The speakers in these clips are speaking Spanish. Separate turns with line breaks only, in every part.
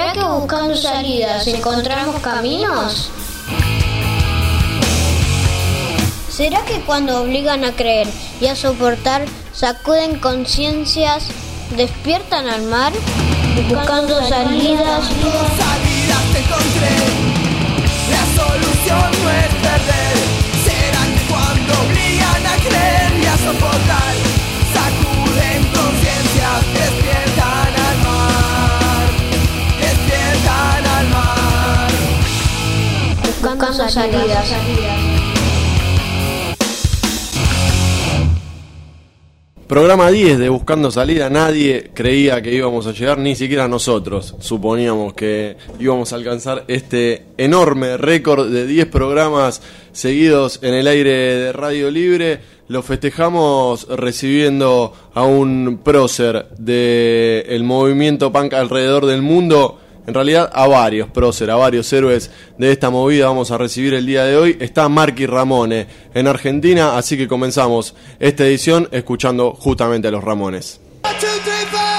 ¿Será que buscando salidas encontramos caminos? ¿Será que cuando obligan a creer y a soportar, sacuden conciencias, despiertan al mar? Buscando salidas.
Salidas te encontré. La solución no es perder. ¿Será que cuando obligan a creer y a soportar, sacuden conciencias, despiertan al mar? Despiertan al mar.
Buscando salidas.
Programa 10 de Buscando Salida. Nadie creía que íbamos a llegar, ni siquiera nosotros suponíamos que íbamos a alcanzar este enorme récord de 10 programas seguidos en el aire de Radio Libre. Lo festejamos recibiendo a un prócer del movimiento punk alrededor del mundo. En realidad a varios próceres, a varios héroes de esta movida vamos a recibir el día de hoy. Está Marky Ramone en Argentina, así que comenzamos esta edición escuchando justamente a los Ramones.
1, 2, 3, 4.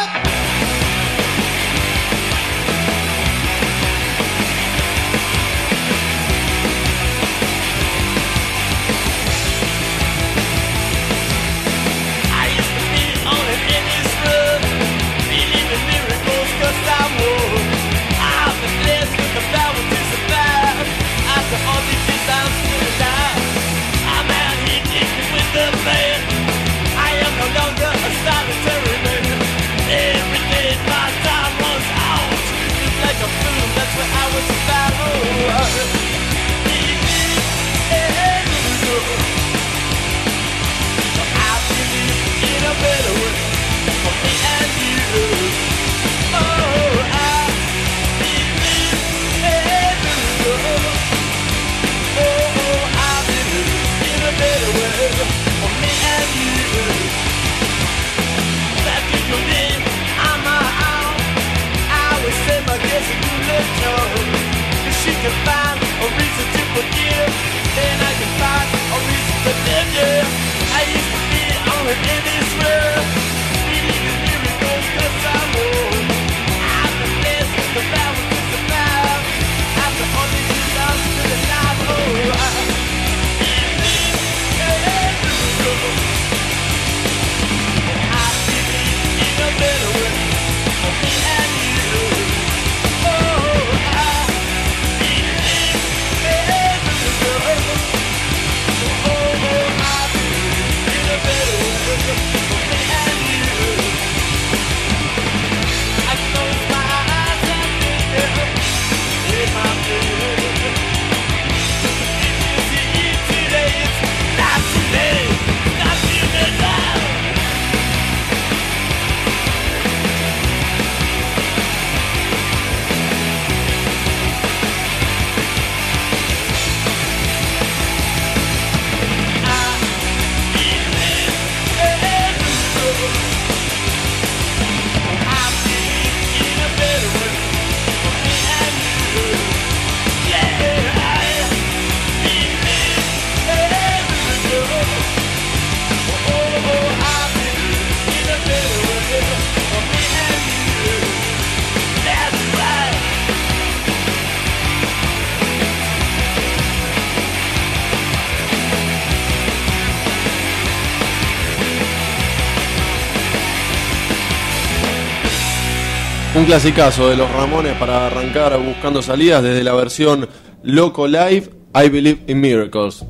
Un clasicazo de los Ramones para arrancar Buscando Salidas desde la versión Loco Live, I Believe in Miracles.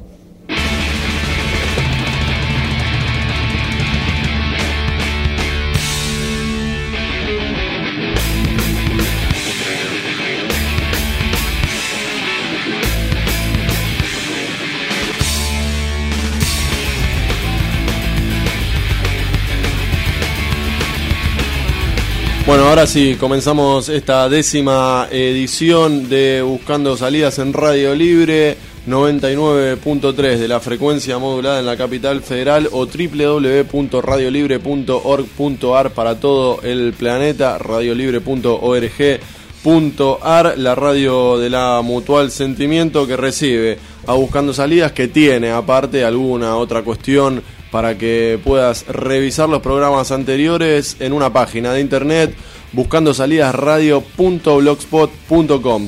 Bueno, ahora sí, comenzamos esta 10ª edición de Buscando Salidas en Radio Libre, 99.3 de la frecuencia modulada en la capital federal o www.radiolibre.org.ar para todo el planeta, radiolibre.org.ar, la radio de la Mutual Sentimiento que recibe a Buscando Salidas, que tiene aparte alguna otra cuestión para que puedas revisar los programas anteriores en una página de internet buscandosalidasradio.blogspot.com,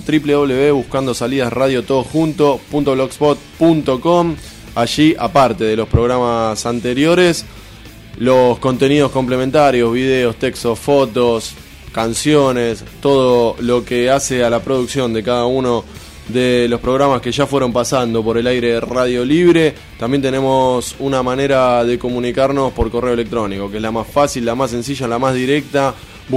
www.buscandosalidasradio.blogspot.com. Allí, aparte de los programas anteriores, los contenidos complementarios, videos, textos, fotos, canciones, todo lo que hace a la producción de cada uno de los programas que ya fueron pasando por el aire de Radio Libre. También tenemos una manera de comunicarnos por correo electrónico, que es la más fácil, la más sencilla, la más directa,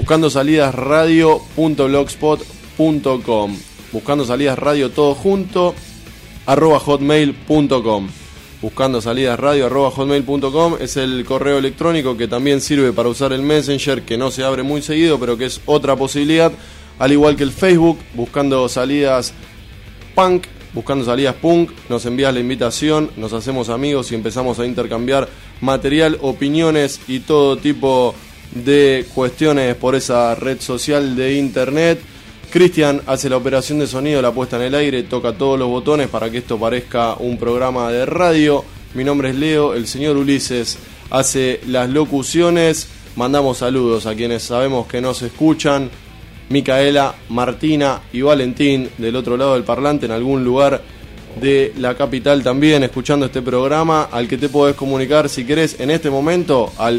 buscandosalidasradio.blogspot.com, buscandosalidasradio todo junto @hotmail.com. buscandosalidasradio@hotmail.com es el correo electrónico, que también sirve para usar el Messenger, que no se abre muy seguido, pero que es otra posibilidad, al igual que el Facebook, Buscando Salidas Punk, Buscando Salidas Punk. Nos envías la invitación, nos hacemos amigos y empezamos a intercambiar material, opiniones y todo tipo de cuestiones por esa red social de internet. Cristian hace la operación de sonido, la puesta en el aire, toca todos los botones para que esto parezca un programa de radio. Mi nombre es Leo, el señor Ulises hace las locuciones. Mandamos saludos a quienes sabemos que nos escuchan: Micaela, Martina y Valentín del otro lado del parlante, en algún lugar de la capital también, escuchando este programa, al que te podés comunicar si querés en este momento al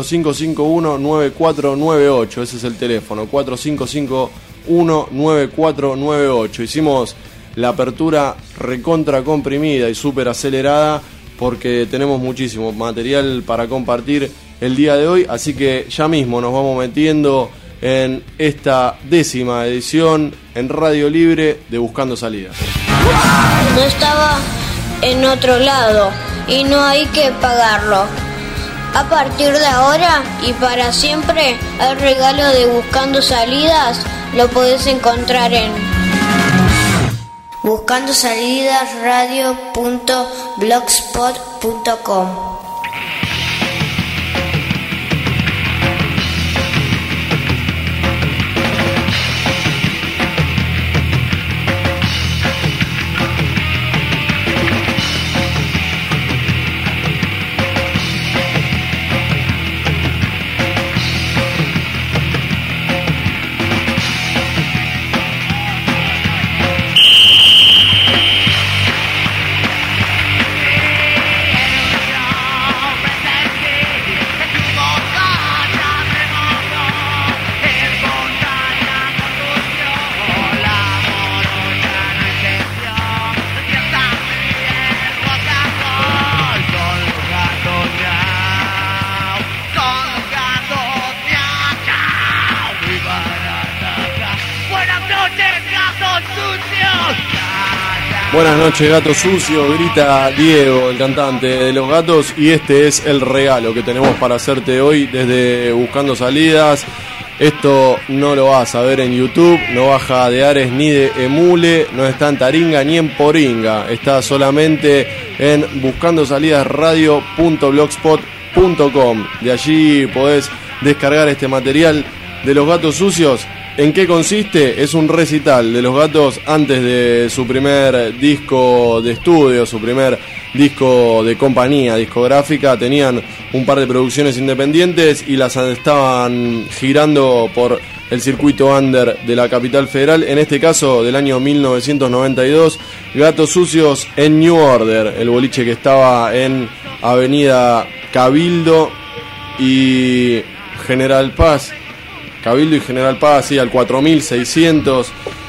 4551-9498. Ese es el teléfono, 4551-9498. Hicimos la apertura recontra comprimida y súper acelerada porque tenemos muchísimo material para compartir el día de hoy, así que ya mismo nos vamos metiendo en esta 10ª edición en Radio Libre de Buscando Salidas.
No estaba en otro lado y no hay que pagarlo. A partir de ahora y para siempre, el regalo de Buscando Salidas lo podés encontrar en buscandosalidasradio.blogspot.com.
Buenas noches, gato sucio, grita Diego, el cantante de Los Gatos, y este es el regalo que tenemos para hacerte hoy desde Buscando Salidas. Esto no lo vas a ver en YouTube, no baja de Ares ni de Emule, no está en Taringa ni en Poringa, está solamente en buscandosalidasradio.blogspot.com. De allí podés descargar este material de Los Gatos Sucios. ¿En qué consiste? Es un recital de Los Gatos antes de su primer disco de estudio, su primer disco de compañía discográfica. Tenían un par de producciones independientes y las estaban girando por el circuito under de la capital federal, en este caso del año 1992. Gatos Sucios en New Order, el boliche que estaba en Avenida Cabildo y General Paz. Cabildo y General Paz, sí, al 4600,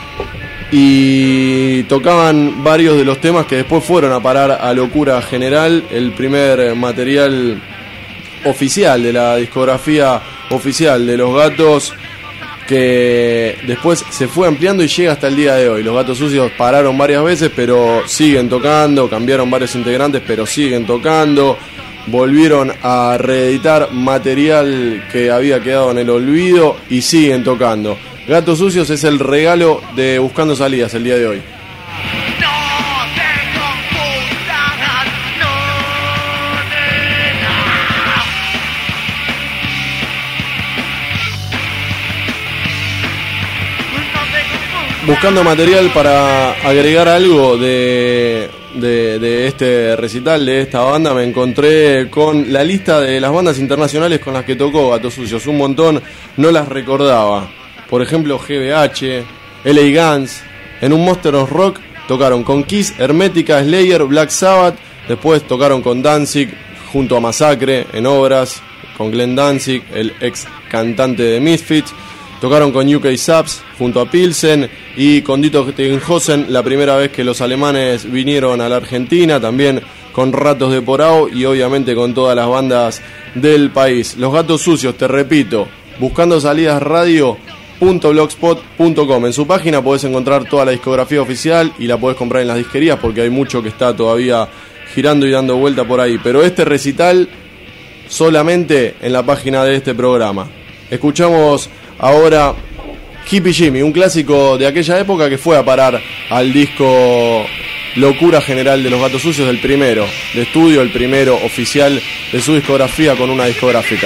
y tocaban varios de los temas que después fueron a parar a Locura General, el primer material oficial de la discografía oficial de Los Gatos, que después se fue ampliando y llega hasta el día de hoy. Los Gatos Sucios pararon varias veces, pero siguen tocando, cambiaron varios integrantes, pero siguen tocando. Volvieron a reeditar material que había quedado en el olvido y siguen tocando. Gatos Sucios es el regalo de Buscando Salidas el día de hoy. buscando material para agregar algo de este recital, de esta banda, me encontré con la lista de las bandas internacionales con las que tocó Gatos Sucios. Un montón, no las recordaba. Por ejemplo, GBH, LA Guns. En un Monster of Rock tocaron con Kiss, Hermética, Slayer, Black Sabbath. Después tocaron con Danzig junto a Masacre en Obras, con Glenn Danzig, el ex cantante de Misfits. Tocaron con UK Subs junto a Pilsen y con Dieter Steinhausen la primera vez que los alemanes vinieron a la Argentina, también con Ratos de Porao y obviamente con todas las bandas del país. Los Gatos Sucios, te repito, buscando salidas radio.blogspot.com. En su página podés encontrar toda la discografía oficial y la podés comprar en las disquerías porque hay mucho que está todavía girando y dando vuelta por ahí. Pero este recital solamente en la página de este programa. Escuchamos ahora Hippie Jimmy, un clásico de aquella época que fue a parar al disco Locura General de los Gatos Sucios, el primero de estudio, el primero oficial de su discografía con una discográfica.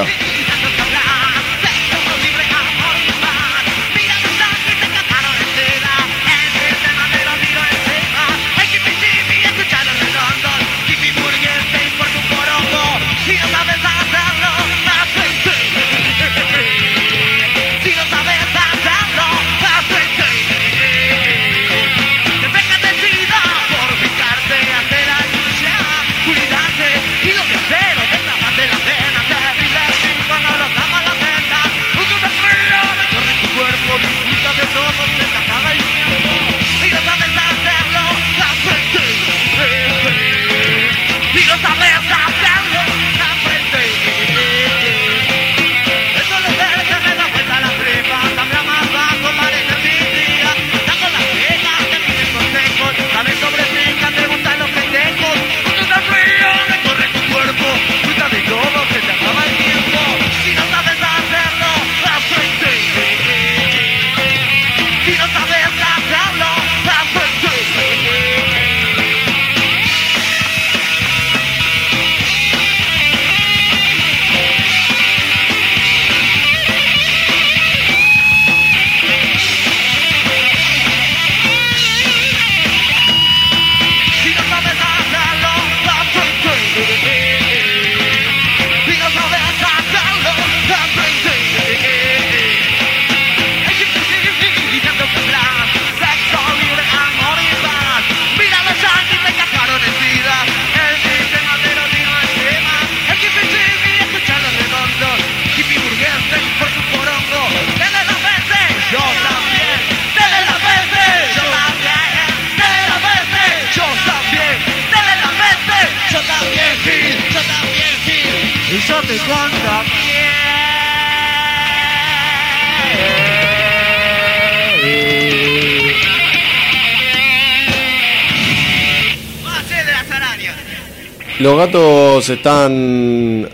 Los Gatos están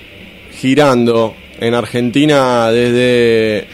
girando en Argentina desde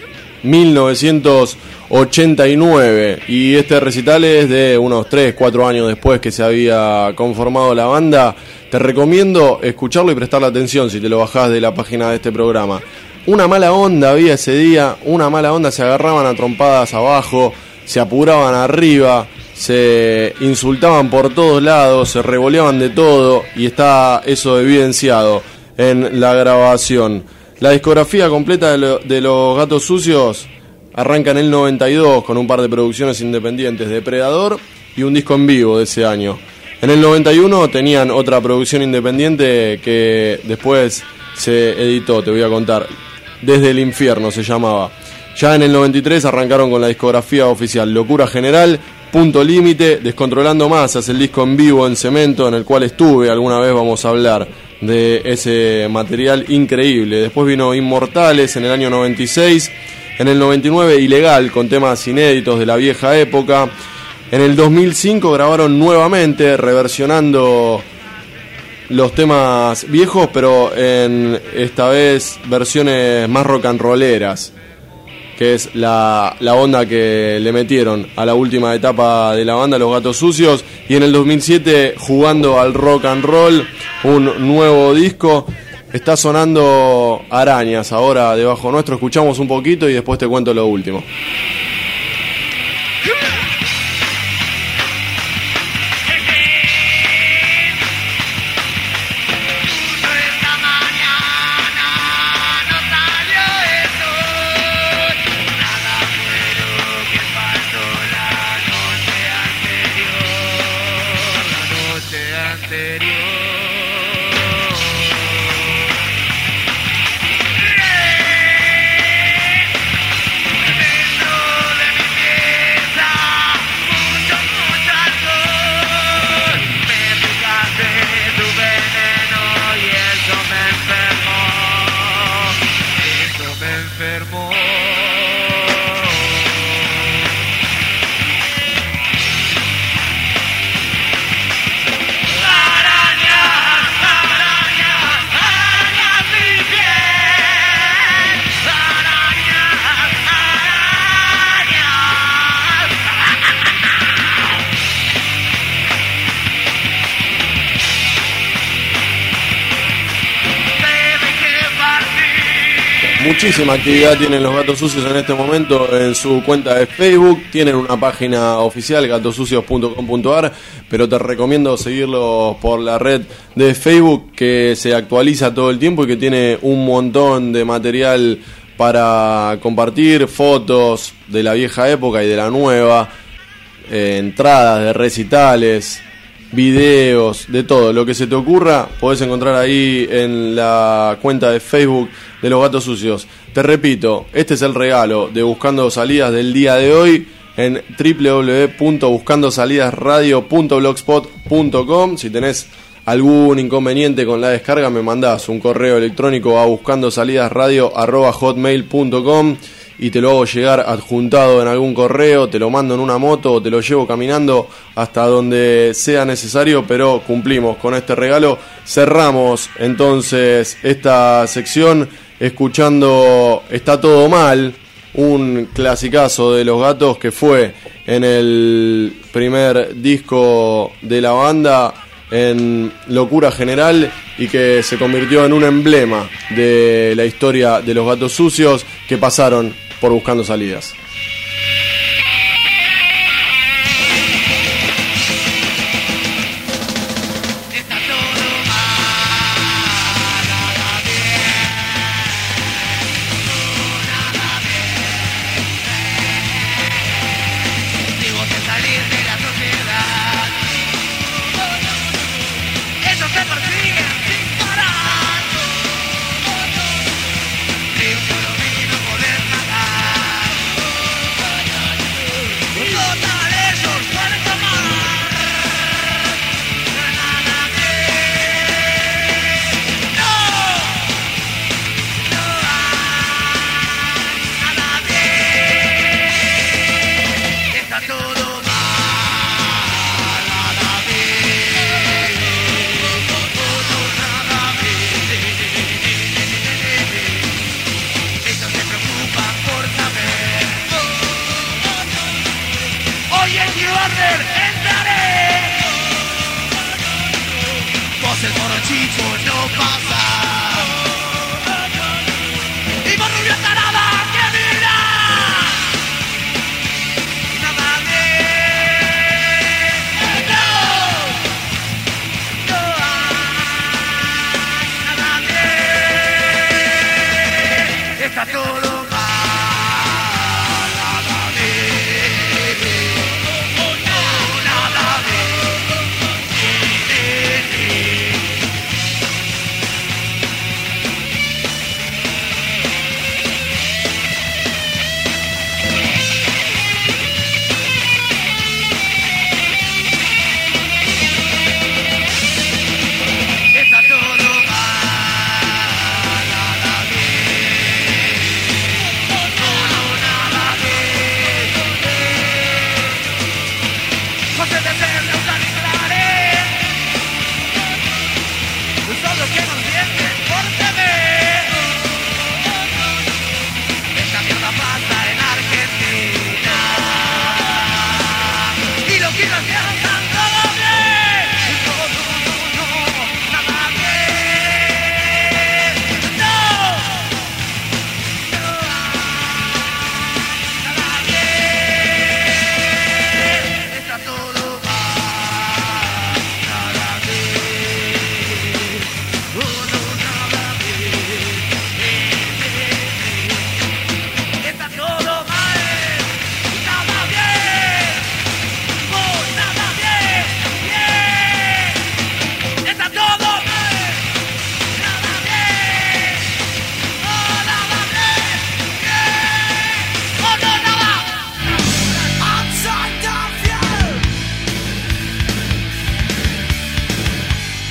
1989 y este recital es de unos 3-4 años después que se había conformado la banda. Te recomiendo escucharlo y prestarle atención si te lo bajás de la página de este programa. Una mala onda había ese día, una mala onda, se agarraban a trompadas abajo, se apuraban arriba, se insultaban por todos lados, se revoleaban de todo y está eso evidenciado en la grabación. La discografía completa de los Gatos Sucios arranca en el 92 con un par de producciones independientes, Depredador y un disco en vivo de ese año. En el 91 tenían otra producción independiente que después se editó, te voy a contar, Desde el Infierno se llamaba. Ya en el 93 arrancaron con la discografía oficial, Locura General, Punto Límite, Descontrolando Masas, el disco en vivo en Cemento en el cual estuve, alguna vez vamos a hablar de ese material increíble. Después vino Inmortales en el año 96, en el 99 Ilegal con temas inéditos de la vieja época. En el 2005 grabaron nuevamente, reversionando los temas viejos, pero en esta vez versiones más rock and rolleras, que es la onda que le metieron a la última etapa de la banda, Los Gatos Sucios. Y en el 2007, jugando al rock and roll, un nuevo disco. Está sonando Arañas ahora debajo nuestro. Escuchamos un poquito y después te cuento lo último.
enfermó.
Muchísima actividad tienen los Gatos Sucios en este momento en su cuenta de Facebook. Tienen una página oficial, gatosucios.com.ar, pero te recomiendo seguirlos por la red de Facebook, que se actualiza todo el tiempo y que tiene un montón de material para compartir, fotos de la vieja época y de la nueva, entradas de recitales, videos, de todo lo que se te ocurra, podés encontrar ahí en la cuenta de Facebook de los Gatos Sucios. Te repito, este es el regalo de Buscando Salidas del día de hoy en www.buscandosalidasradio.blogspot.com. Si tenés algún inconveniente con la descarga, me mandás un correo electrónico a buscandosalidasradio@hotmail.com y te lo hago llegar adjuntado en algún correo, te lo mando en una moto o te lo llevo caminando hasta donde sea necesario, pero cumplimos con este regalo. Cerramos entonces esta sección escuchando Está Todo Mal, un clasicazo de Los Gatos que fue en el primer disco de la banda, en Locura General, y que se convirtió en un emblema de la historia de los Gatos Sucios que pasaron por Buscando Salidas.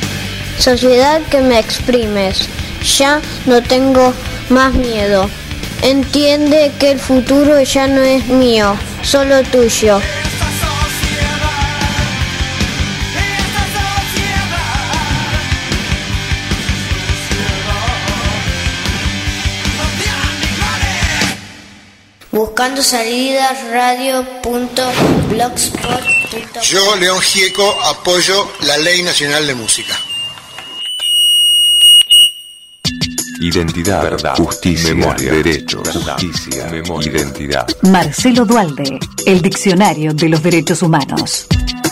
Sociedad que me exprimes, ya no tengo más miedo. Entiende que el futuro ya no es mío, solo tuyo. Buscando Salidas radio.blogspot.com.
Yo, León Gieco, apoyo la Ley Nacional de Música.
Identidad, verdad, justicia, memoria, derechos, justicia, memoria, identidad.
Marcelo Dualde, el diccionario de los derechos humanos.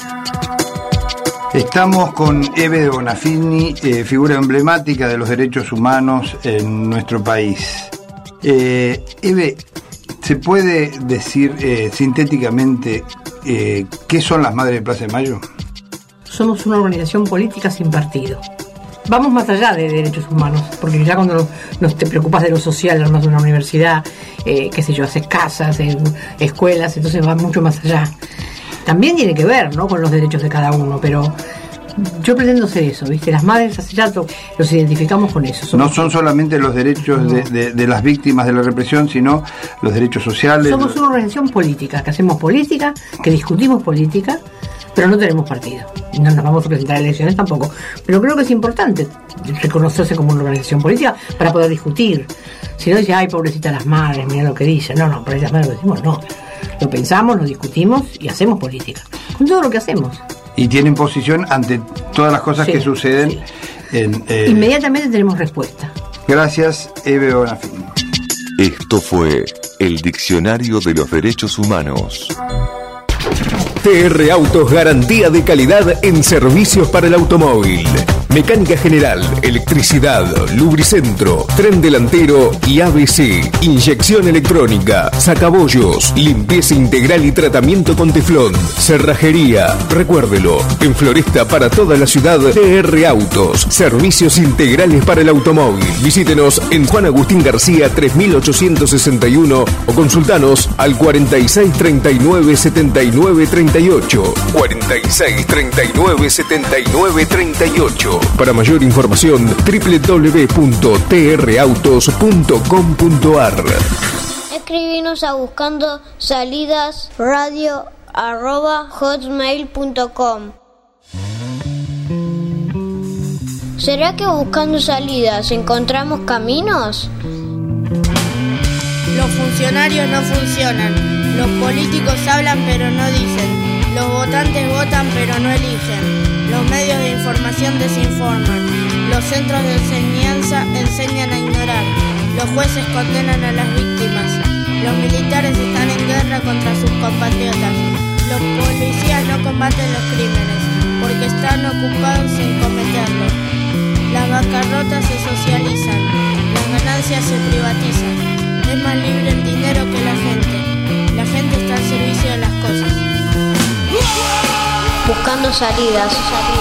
Estamos con Eve de Bonafini, figura emblemática de los derechos humanos en nuestro país. Eve, ¿se puede decir sintéticamente qué son las Madres de Plaza de Mayo?
Somos una organización política sin partido. Vamos más allá de derechos humanos, porque ya cuando te preocupas de lo social, armas de una universidad, haces casas, escuelas, entonces va mucho más allá. También tiene que ver, ¿no?, con los derechos de cada uno, pero yo pretendo ser eso, ¿viste? Las madres hace rato los identificamos con eso.
No son solamente los derechos de las víctimas de la represión, sino los derechos sociales.
Somos una organización política, que hacemos política, que discutimos política, pero no tenemos partido. No nos vamos a presentar a elecciones tampoco. Pero creo que es importante reconocerse como una organización política para poder discutir. Si no dice, ay, pobrecita las madres, mira lo que dicen. No, pobrecita las madres, lo decimos, no. Lo pensamos, lo discutimos y hacemos política. Con todo lo que hacemos.
Y tienen posición ante todas las cosas que suceden.
Sí. Inmediatamente tenemos respuesta.
Gracias, Eve Bonafini.
Esto fue el Diccionario de los Derechos Humanos.
TR Autos, garantía de calidad en servicios para el automóvil. Mecánica general, electricidad, lubricentro, tren delantero y ABC. Inyección electrónica, sacabollos, limpieza integral y tratamiento con teflón. Cerrajería, recuérdelo, en Floresta para toda la ciudad. TR Autos, servicios integrales para el automóvil. Visítenos en Juan Agustín García 3861 o consultanos al 46 39 79 38. 46 39 79 38. Para mayor información, www.trautos.com.ar.
Escribinos a buscando salidas radio@hotmail.com. ¿Será que buscando salidas encontramos caminos?
Los funcionarios no funcionan, los políticos hablan pero no dicen, los votantes votan pero no eligen. Los medios de información desinforman, los centros de enseñanza enseñan a ignorar, los jueces condenan a las víctimas, los militares están en guerra contra sus compatriotas, los policías no combaten los crímenes porque están ocupados en cometerlos, las bancarrotas se socializan, las ganancias se privatizan, es más libre el dinero que la gente está al servicio de las cosas.
Buscando salidas.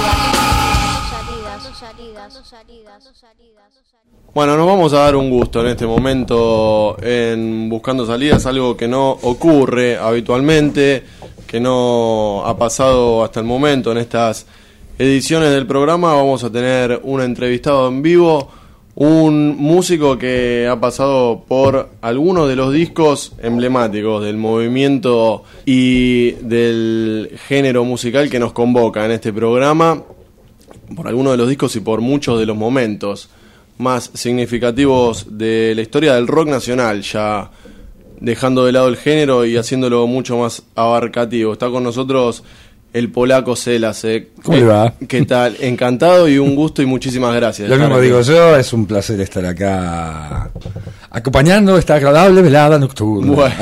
Bueno, nos vamos a dar un gusto en este momento en Buscando Salidas, algo que no ocurre habitualmente, que no ha pasado hasta el momento en estas ediciones del programa. Vamos a tener un entrevistado en vivo, un músico que ha pasado por algunos de los discos emblemáticos del movimiento y del género musical que nos convoca en este programa, por algunos de los discos y por muchos de los momentos más significativos de la historia del rock nacional, ya dejando de lado el género y haciéndolo mucho más abarcativo. Está con nosotros el polaco Celas.
¿Cómo le va?
¿Qué tal? Encantado y un gusto y muchísimas gracias.
Lo mismo digo yo, es un placer estar acá acompañando esta agradable velada nocturna.
Bueno.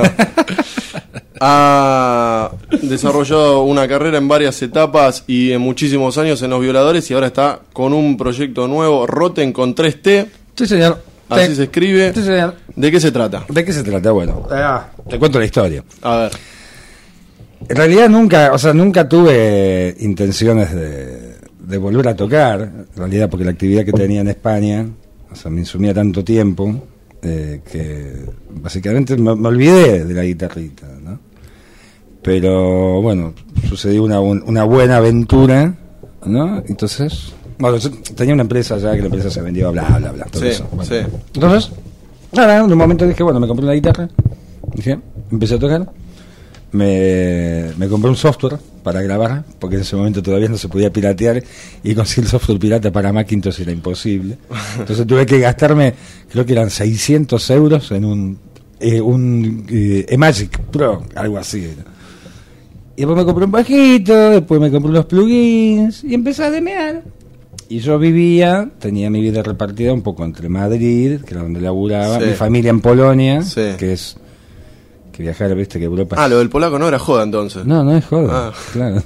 Ha desarrollado una carrera en varias etapas y en muchísimos años en Los Violadores y ahora está con un proyecto nuevo, Rotten con 3T.
Sí, señor.
Así se escribe.
Sí, señor.
¿De qué se trata?
¿De qué se trata? Bueno, te cuento la historia.
A ver.
En realidad nunca tuve intenciones de volver a tocar, en realidad porque la actividad que tenía en España, me insumía tanto tiempo que básicamente me olvidé de la guitarrita, ¿no? Pero bueno, sucedió una buena aventura, ¿no? Entonces, bueno, yo tenía una empresa ya, que la empresa se vendió, bla, bla, bla, todo
sí,
eso. Bueno.
Sí.
Entonces, Nada, en un momento dije, bueno, me compré una guitarra. Dije, empecé a tocar. Me compré un software para grabar, porque en ese momento todavía no se podía piratear, y conseguir el software pirata para Macintosh era imposible. Entonces tuve que gastarme, creo que eran 600 euros en un Magic Pro, algo así. Y después me compré un bajito, después me compré unos plugins y empecé a demear. Y yo tenía mi vida repartida un poco entre Madrid, que era donde laburaba, mi familia en Polonia, que es que viajar, viste, que Europa...
Ah, lo del polaco no era joda entonces.
No es joda, claro.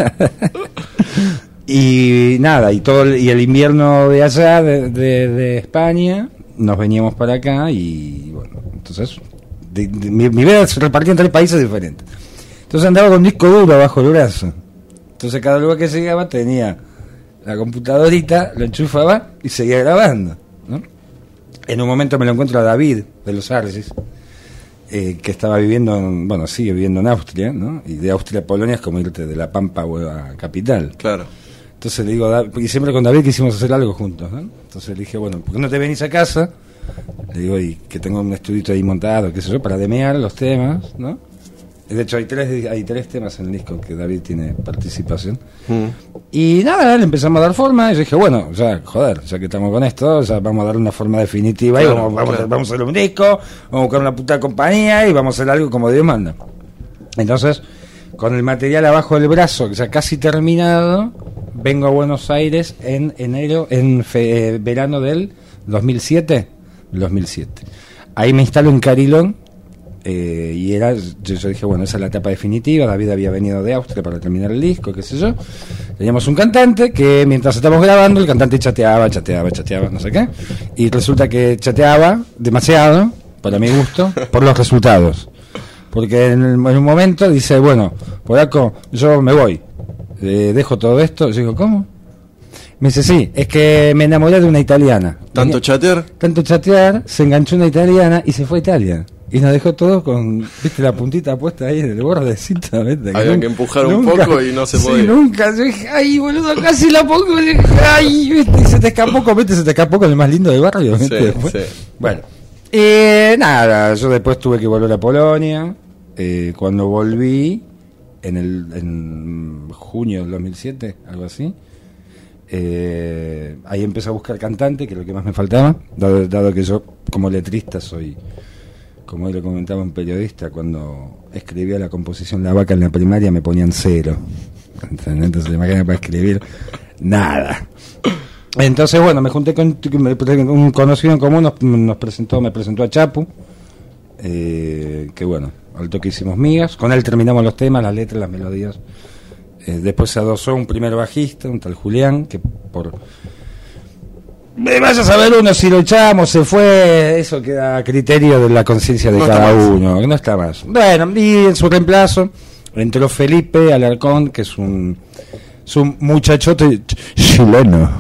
Y nada, y el invierno de allá, de España, nos veníamos para acá y bueno, entonces mi vida se repartía en 3 países diferentes. Entonces andaba con un disco duro bajo el brazo. Entonces cada lugar que llegaba tenía la computadorita, lo enchufaba y seguía grabando, ¿no? En un momento me lo encuentro a David de los Arges, que estaba sigue viviendo en Austria, ¿no? Y de Austria a Polonia es como irte de La Pampa a Capital.
Claro.
Entonces le digo, y siempre con David quisimos hacer algo juntos, ¿no? Entonces le dije, bueno, ¿por qué no te venís a casa? Le digo, y que tengo un estudito ahí montado, qué sé yo, para demear los temas, ¿no? De hecho hay tres temas en el disco que David tiene participación. Y nada, le empezamos a dar forma y yo dije, bueno, ya que estamos con esto, ya vamos a darle una forma definitiva, claro, y vamos a hacer un disco, vamos a buscar una puta compañía y vamos a hacer algo como Dios manda. Entonces, con el material abajo del brazo, que ya casi terminado, vengo a Buenos Aires en verano del 2007. Ahí me instalo en Carilón. Y yo dije, bueno, esa es la etapa definitiva. David había venido de Austria para terminar el disco, qué sé yo. Teníamos un cantante que mientras estábamos grabando, el cantante chateaba, no sé qué. Y resulta que chateaba demasiado, para mi gusto, por los resultados. Porque en un momento dice, bueno, polaco, yo me voy, dejo todo esto. Yo digo, ¿cómo? Me dice, sí, es que me enamoré de una italiana.
¿Tanto
chatear? Se enganchó una italiana y se fue a Italia. Y nos dejó todo con, viste, la puntita puesta ahí en el bordecito, ¿viste?
Había que empujar un poco y no se podía.
Sí, nunca. Yo dije, ay, boludo, casi la pongo. Ay, viste, y se te escapó con el más lindo del barrio, ¿viste?
Sí.
Bueno, nada, yo después tuve que volver a Polonia. Cuando volví, en junio del 2007, algo así, ahí empecé a buscar cantante, que es lo que más me faltaba, dado que yo, como letrista, soy... Como hoy lo comentaba un periodista, cuando escribía la composición La Vaca en la primaria me ponían 0. Entonces, imagínate, para escribir nada. Entonces, bueno, me junté con un conocido en común, me presentó a Chapu, que bueno, al toque hicimos migas, con él terminamos los temas, las letras, las melodías. Después se adosó un primer bajista, un tal Julián, que por... Vaya a saber uno si lo echamos, se fue, eso queda a criterio de la conciencia de cada uno, no está más. Bueno, y en su reemplazo entró Felipe Alarcón, que es un muchachote chileno,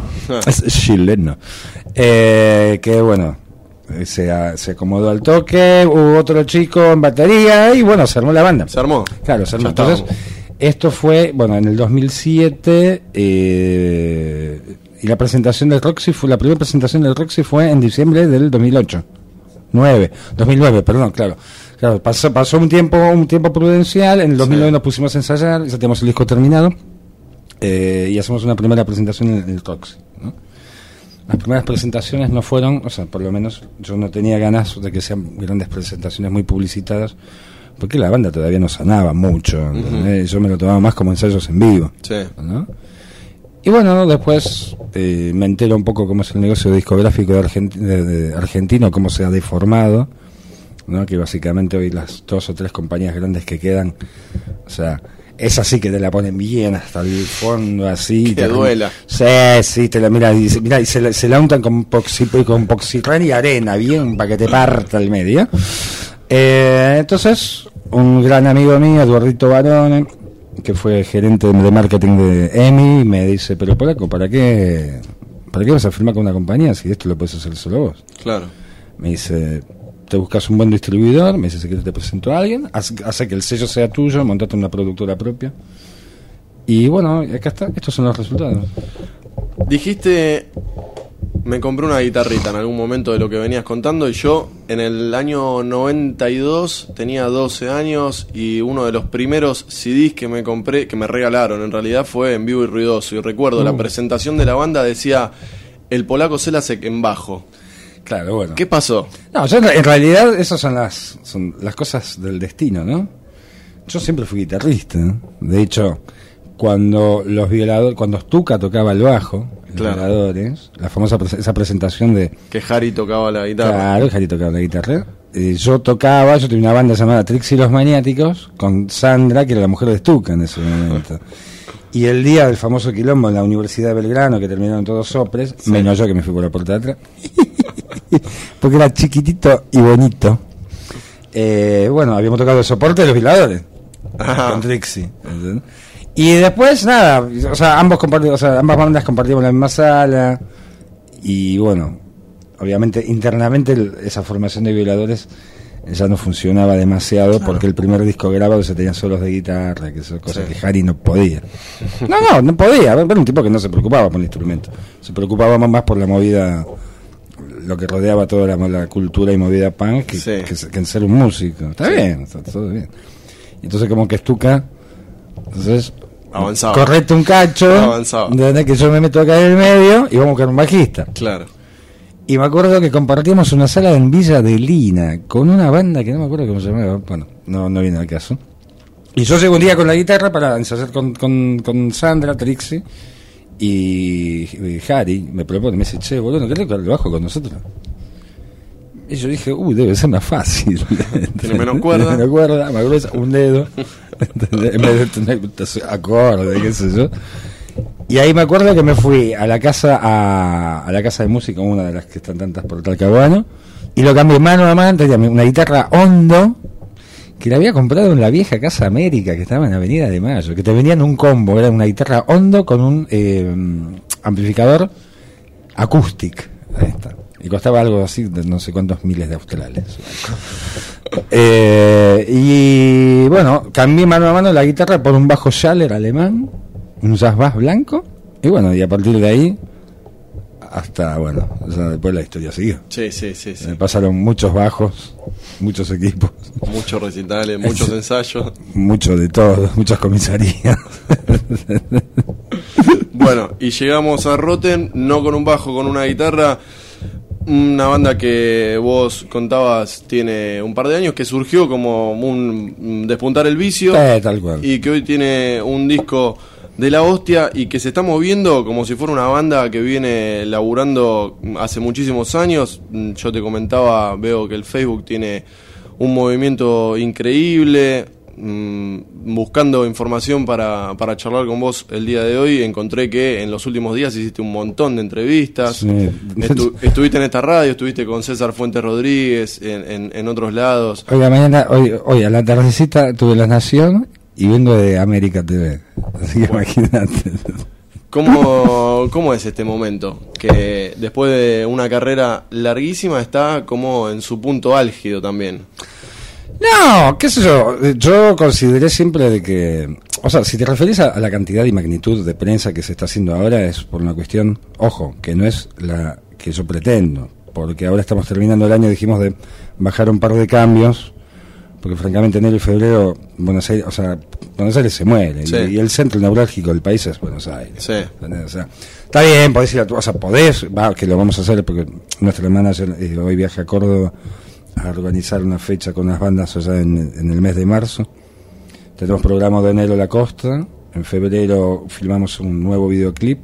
que bueno, se acomodó al toque, hubo otro chico en batería y bueno, se armó la banda.
¿Se armó?
Claro, se armó. Entonces, esto fue, bueno, en el 2007, y la presentación del Roxy la primera presentación del Roxy fue en diciembre del 2009, claro. Pasó un tiempo prudencial, en el 2009 nos pusimos a ensayar, ya tenemos el disco terminado, y hacemos una primera presentación en el Roxy, ¿no? Las primeras presentaciones no fueron, o sea, por lo menos yo no tenía ganas de que sean grandes presentaciones muy publicitadas, porque la banda todavía no sonaba mucho, yo me lo tomaba más como ensayos en vivo, ¿no? Y bueno, después me entero un poco cómo es el negocio discográfico de argentino, cómo se ha deformado, ¿no? Que básicamente hoy las 2 o 3 compañías grandes que quedan, o sea, esa sí que te la ponen bien hasta el fondo, así.
Que duela.
Sí, te la mira y se la untan con poxirrán y arena, bien, para que te parta el medio. Entonces, un gran amigo mío, Eduardito Barone, que fue gerente de marketing de EMI, me dice, pero polaco, ¿para qué vas a firmar con una compañía si esto lo puedes hacer solo vos?
Claro.
Me dice, te buscas un buen distribuidor, me dice, si quieres te presento a alguien, hace que el sello sea tuyo, montate una productora propia. Y bueno, acá está, estos son los resultados.
Dijiste, me compré una guitarrita en algún momento de lo que venías contando, y yo en el año 92 tenía 12 años y uno de los primeros CDs que me compré, que me regalaron en realidad, fue En Vivo y Ruidoso, y recuerdo la presentación de la banda, decía el polaco Selasek en bajo.
Claro, bueno.
¿Qué pasó?
No, yo en realidad esas son las cosas del destino, ¿no? Yo siempre fui guitarrista, ¿no? De hecho, cuando Stuka tocaba el bajo, los Violadores, la famosa esa presentación de
que Harry tocaba la guitarra.
Claro, Harry tocaba la guitarra. Yo tenía una banda llamada Trixie y los Maniáticos con Sandra, que era la mujer de Stuka en ese momento. Y el día del famoso quilombo en la Universidad de Belgrano, que terminaron todos sopres, menos yo, que me fui por la puerta de atrás, porque era chiquitito y bonito. Bueno, habíamos tocado el soporte de los Violadores con Trixie, ¿entendés? Y después nada, o sea, ambas bandas compartimos la misma sala. Y bueno, obviamente internamente esa formación de Violadores ya no funcionaba demasiado, porque el primer disco grabado se tenían solos de guitarra, que son cosas que Harry no podía. No podía. Era un tipo que no se preocupaba por el instrumento, se preocupaba más por la movida, lo que rodeaba toda la cultura y movida punk, que en ser un músico. Está bien, está todo bien. Y entonces como que Stuka, entonces
avanzaba,
correte un cacho, de que yo me meto acá en el medio y vamos a buscar un bajista.
Claro.
Y me acuerdo que compartíamos una sala en Villa de Lina con una banda que no me acuerdo cómo se llamaba. Bueno, no viene al caso. Y yo llego un día con la guitarra para ensayar con Sandra, Trixie y Harry. Me propone, me dice, che, boludo, ¿no querés tocar el bajo con nosotros? Y yo dije, debe ser más fácil.
Tiene menos cuerda.
Más gruesa, un dedo. En vez de tener acorde, qué sé yo. Y ahí me acuerdo que me fui a la casa de música, una de las que están tantas por Talcahuano, y lo cambié mano a mano. Tenía una guitarra Hondo que la había comprado en la vieja Casa América, que estaba en Avenida de Mayo, que te venían un combo, era una guitarra Hondo con un amplificador Acoustic. Ahí está. Y costaba algo así de no sé cuántos miles de australes. Y bueno, cambié mano a mano la guitarra por un bajo Schaller alemán, un jazz bass blanco, y bueno, y a partir de ahí hasta, bueno, o sea, después la historia siguió.
Sí.
Me pasaron muchos bajos, muchos equipos,
muchos recitales, muchos ensayos,
mucho de todo, muchas comisarías.
Bueno, y llegamos a Rotten, no con un bajo, con una guitarra. Una banda que vos contabas tiene un par de años, que surgió como un despuntar el vicio,
tal cual,
y que hoy tiene un disco de la hostia y que se está moviendo como si fuera una banda que viene laburando hace muchísimos años. Yo te comentaba, veo que el Facebook tiene un movimiento increíble. Buscando información para charlar con vos el día de hoy, encontré que en los últimos días hiciste un montón de entrevistas.
Sí.
Estuviste en esta radio, estuviste con César Fuentes Rodríguez en otros lados.
Hoy a la tardecita tuve La Nación y vengo de América TV, así que imagínate.
¿Cómo es este momento? Que después de una carrera larguísima está como en su punto álgido también.
No, qué sé yo consideré siempre de que, o sea, si te referís a la cantidad y magnitud de prensa que se está haciendo ahora, es por una cuestión, ojo, que no es la que yo pretendo, porque ahora estamos terminando el año, dijimos de bajar un par de cambios, porque francamente enero y febrero Buenos Aires se muere, y el centro neurálgico del país es Buenos Aires.
Sí.
O sea, está bien, podés ir que lo vamos a hacer, porque nuestra manager hoy viaja a Córdoba a organizar una fecha con unas bandas allá en el mes de marzo. Tenemos programa de enero La Costa, en febrero filmamos un nuevo videoclip,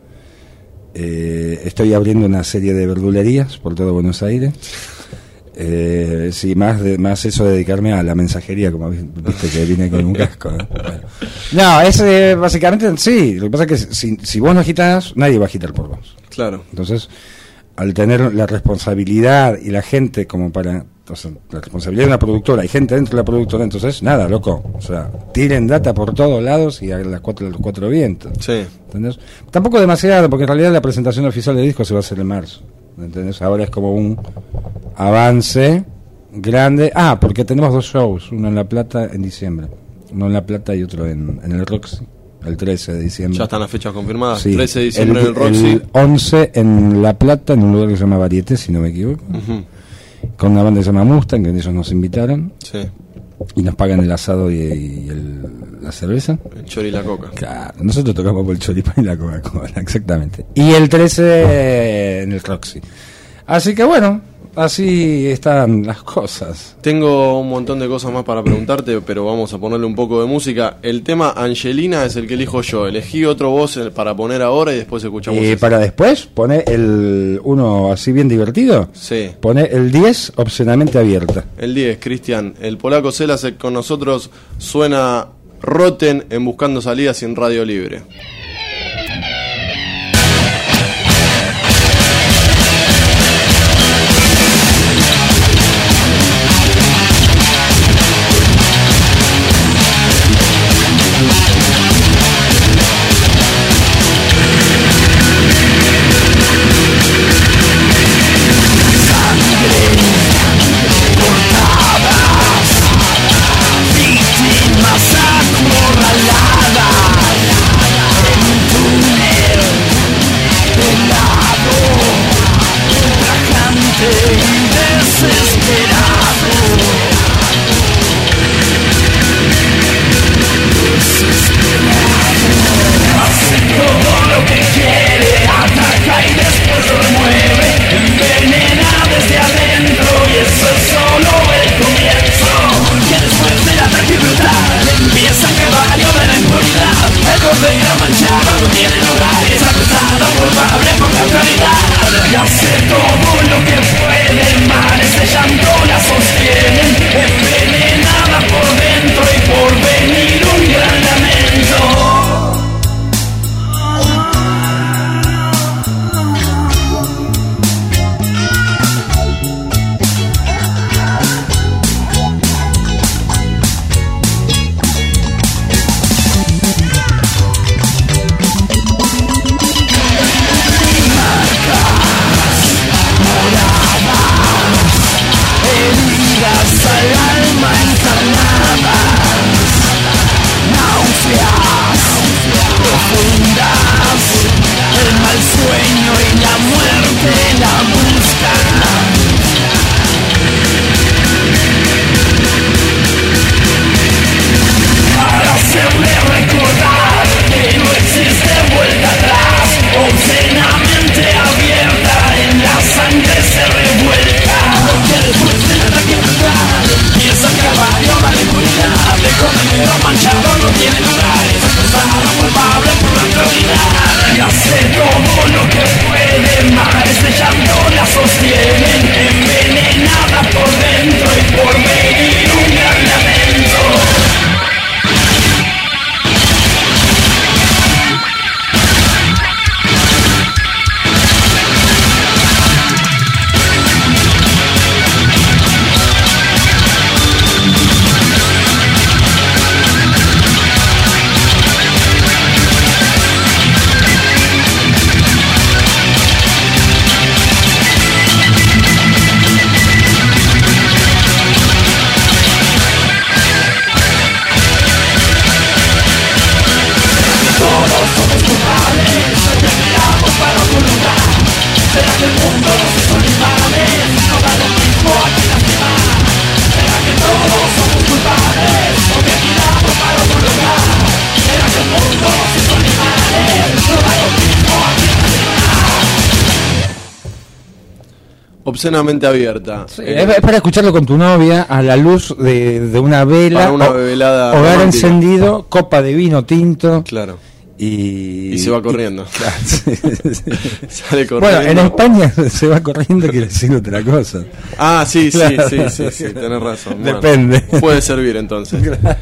estoy abriendo una serie de verdulerías por todo Buenos Aires. Sí, más eso de dedicarme a la mensajería, como viste que vine con un casco, ¿no? Bueno. No, es básicamente sí. Lo que pasa es que si vos no agitás, nadie va a agitar por vos.
Claro.
Entonces, al tener la responsabilidad y la gente como para, o sea, la responsabilidad de una productora y gente dentro de la productora, entonces nada, loco, o sea, tiren data por todos lados y a los cuatro vientos.
Sí.
¿Entendés? Tampoco demasiado, porque en realidad la presentación oficial del disco se va a hacer en marzo. ¿Entendés? Ahora es como un avance grande. Porque tenemos 2 shows, uno en La Plata en diciembre, uno en La Plata y otro en el Roxy el 13 de diciembre.
¿Ya están las fechas confirmadas?
Sí.
13 de diciembre en el Roxy.
El 11 en La Plata, en un lugar que se llama Varieté, si no me equivoco. Con una banda que se llama Mustang, que ellos nos invitaron.
Sí.
Y nos pagan el asado y la cerveza.
El chori y la coca.
Claro, nosotros tocamos por el choripán y la Coca-Cola, exactamente. Y el 13 en el Roxy. Así que bueno, así están las cosas.
Tengo un montón de cosas más para preguntarte, pero vamos a ponerle un poco de música. El tema Angelina es el que elijo yo. Elegí otro voz para poner ahora y después escuchamos ese.
Para después, pone uno así bien divertido.
Sí.
Pone el 10, obscenamente abierta.
El 10, Cristian. El polaco Celasek con nosotros, suena Roten en Buscando Salidas y en Radio Libre. Obscenamente abierta.
Sí, es para escucharlo con tu novia a la luz de una vela.
Para una velada
hogar
romántica.
Encendido, copa de vino tinto.
Claro.
Y
se va corriendo.
Claro, sí.
Sale corriendo.
Bueno, en España se va corriendo, quiere decir otra cosa.
Ah, sí,
Claro.
sí, tenés razón.
Depende.
Bueno, puede servir entonces.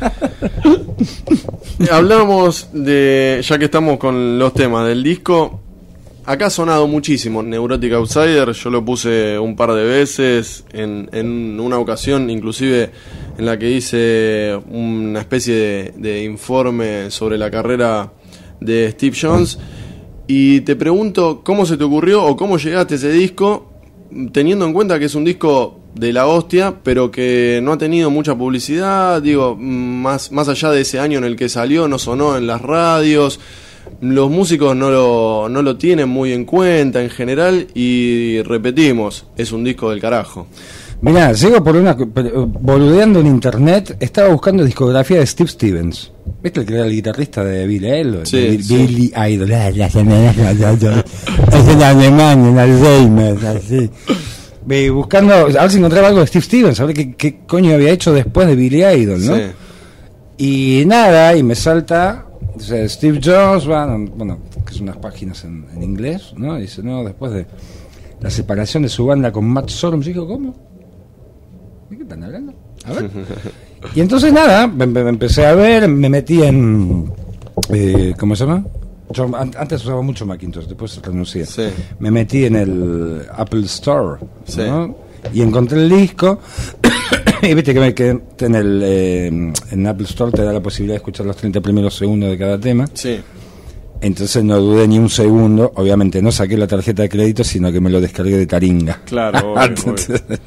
Hablamos de, ya que estamos con los temas del disco, acá ha sonado muchísimo Neurotic Outsider, yo lo puse un par de veces, en una ocasión inclusive en la que hice una especie de informe sobre la carrera de Steve Jones, y te pregunto cómo se te ocurrió o cómo llegaste a ese disco, teniendo en cuenta que es un disco de la hostia, pero que no ha tenido mucha publicidad, digo, más allá de ese año en el que salió, no sonó en las radios, los músicos no lo tienen muy en cuenta en general, y repetimos, es un disco del carajo.
Mirá, llego boludeando en internet, estaba buscando discografía de Steve Stevens. ¿Viste el que era el guitarrista de Billy Idol?
Sí,
Billy Idol. Es en alemán, en Alzheimer, así. Buscando, a ver si encontraba algo de Steve Stevens, a ver qué coño había hecho después de Billy Idol, ¿no? Sí. Y nada, y me salta, dice, Steve Jones, bueno, que son unas páginas en inglés, ¿no? Y dice, no, después de la separación de su banda con Matt Sorum. Yo digo, ¿cómo? ¿De qué están hablando? A ver. Y entonces nada, me empecé a ver, me metí en ¿cómo se llama? Yo antes usaba mucho Macintosh, después renuncié. Sí. Me metí en el Apple Store, sí, ¿no? Y encontré el disco. Y viste que en Apple Store te da la posibilidad de escuchar los 30 primeros segundos de cada tema. Sí. Entonces no dudé ni un segundo, obviamente no saqué la tarjeta de crédito, sino que me lo descargué de Taringa.
Claro, obvio.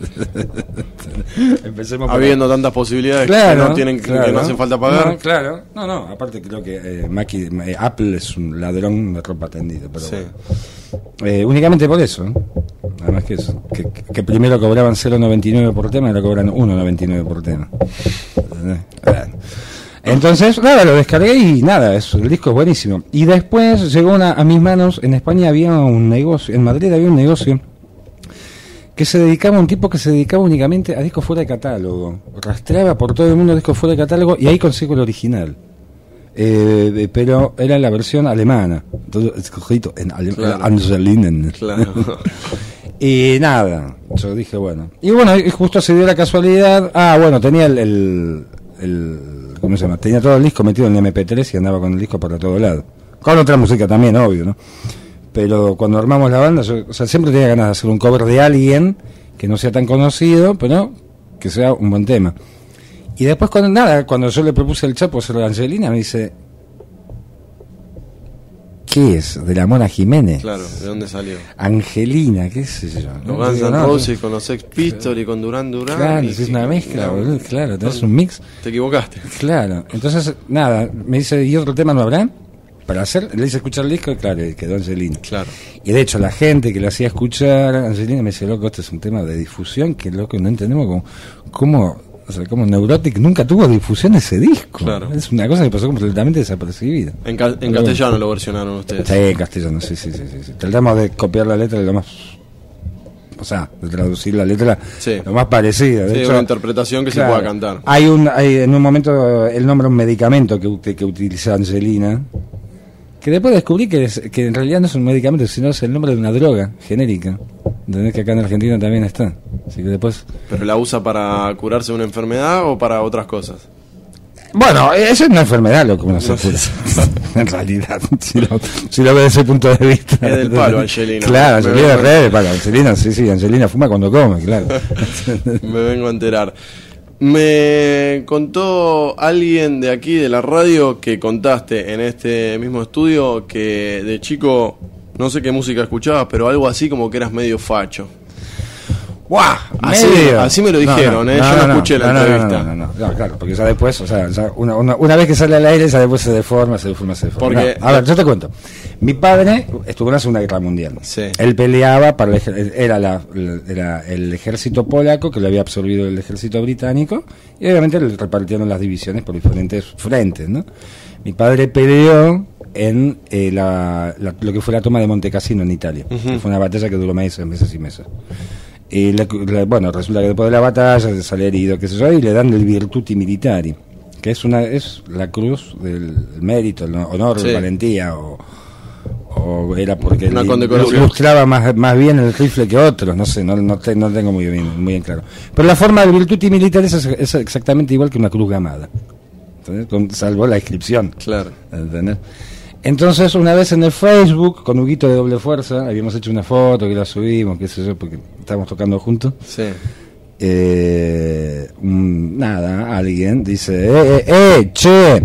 Empecemos habiendo tantas posibilidades, claro, que no tienen, claro, que no hacen falta pagar.
No, claro, no, aparte creo que Apple es un ladrón de ropa tendida, pero sí, únicamente por eso, ¿eh? Además que eso, que primero cobraban 0.99 por tema, ahora cobran 1.99 por tema. Entonces, nada, lo descargué y nada, el disco es buenísimo. Y después llegó a mis manos, en España había un negocio, en Madrid había un negocio un tipo que se dedicaba únicamente a discos fuera de catálogo. Rastreaba por todo el mundo discos fuera de catálogo y ahí consigo el original. Pero era la versión alemana, todo escrito en alemán, Angelinen. Claro. Y nada, yo dije, bueno. Y bueno, justo se dio la casualidad, tenía el ¿cómo se llama? Tenía todo el disco metido en el MP3 y andaba con el disco para todo lado. Con otra música también, obvio, ¿no? Pero cuando armamos la banda, siempre tenía ganas de hacer un cover de alguien que no sea tan conocido, pero que sea un buen tema. Y después, cuando yo le propuse al Chapo hacer la Angelina, me dice, ¿qué es? ¿De la Mona Jiménez?
Claro, ¿de dónde salió?
Angelina, qué sé yo.
Los Guns N' Roses con los Sex Pistols y con Duran Duran.
Claro, es una mezcla, boludo, claro, tenés un mix.
Te equivocaste.
Claro, entonces, nada, me dice, ¿y otro tema no habrá? Para hacer, le hice escuchar el disco y claro, quedó Angelina. Claro. Y de hecho, la gente que le hacía escuchar a Angelina me decía, loco, este es un tema de difusión que, loco, no entendemos cómo Neurotic nunca tuvo difusión ese disco. Claro. Es una cosa que pasó completamente desapercibida.
En castellano lo versionaron ustedes.
Sí, en castellano, sí. Tratamos de copiar la letra lo más, de traducir la letra lo más parecida. De hecho,
una interpretación que se pueda cantar.
Hay en un momento él nombra un medicamento que utiliza Angelina, que después descubrí que en realidad no es un medicamento, sino es el nombre de una droga genérica. ¿Entendés? Que acá en Argentina también está. Así que después...
¿Pero la usa para curarse de una enfermedad o para otras cosas?
Bueno, eso es una enfermedad lo que uno se cura. En realidad, si lo ve desde ese punto de vista.
Es del palo, Angelina.
Claro, Angelina es re del palo. Angelina, sí, Angelina fuma cuando come, claro.
Me vengo a enterar. Me contó alguien de aquí, de la radio, que contaste en este mismo estudio que de chico, no sé qué música escuchabas, pero algo así como que eras medio facho.
¡Guau!
Así me lo dijeron, yo no escuché la entrevista.
No, claro, porque ya después, una vez que sale al aire, ya después se deforma.
Porque,
a ver, yo te cuento. Mi padre estuvo en la Segunda Guerra Mundial. Sí. Él peleaba era el ejército polaco que lo había absorbido el ejército británico, y obviamente le repartieron las divisiones por diferentes frentes, ¿no? Mi padre peleó en lo que fue la toma de Montecassino en Italia. Que fue una batalla que duró meses y meses. Y resulta que después de la batalla sale herido, qué sé yo, y le dan el Virtuti Militari, que es la cruz del mérito, el honor, la valentía, o era porque ilustraba más bien el rifle que otros, no sé, no tengo muy bien claro. Pero la forma del Virtuti Militari es exactamente igual que una cruz gamada, salvo la inscripción. Claro. ¿Entendés? Entonces, una vez en el Facebook, con Huguito de Doble Fuerza, habíamos hecho una foto que la subimos, qué sé yo, porque estábamos tocando juntos. Sí. Alguien dice, che,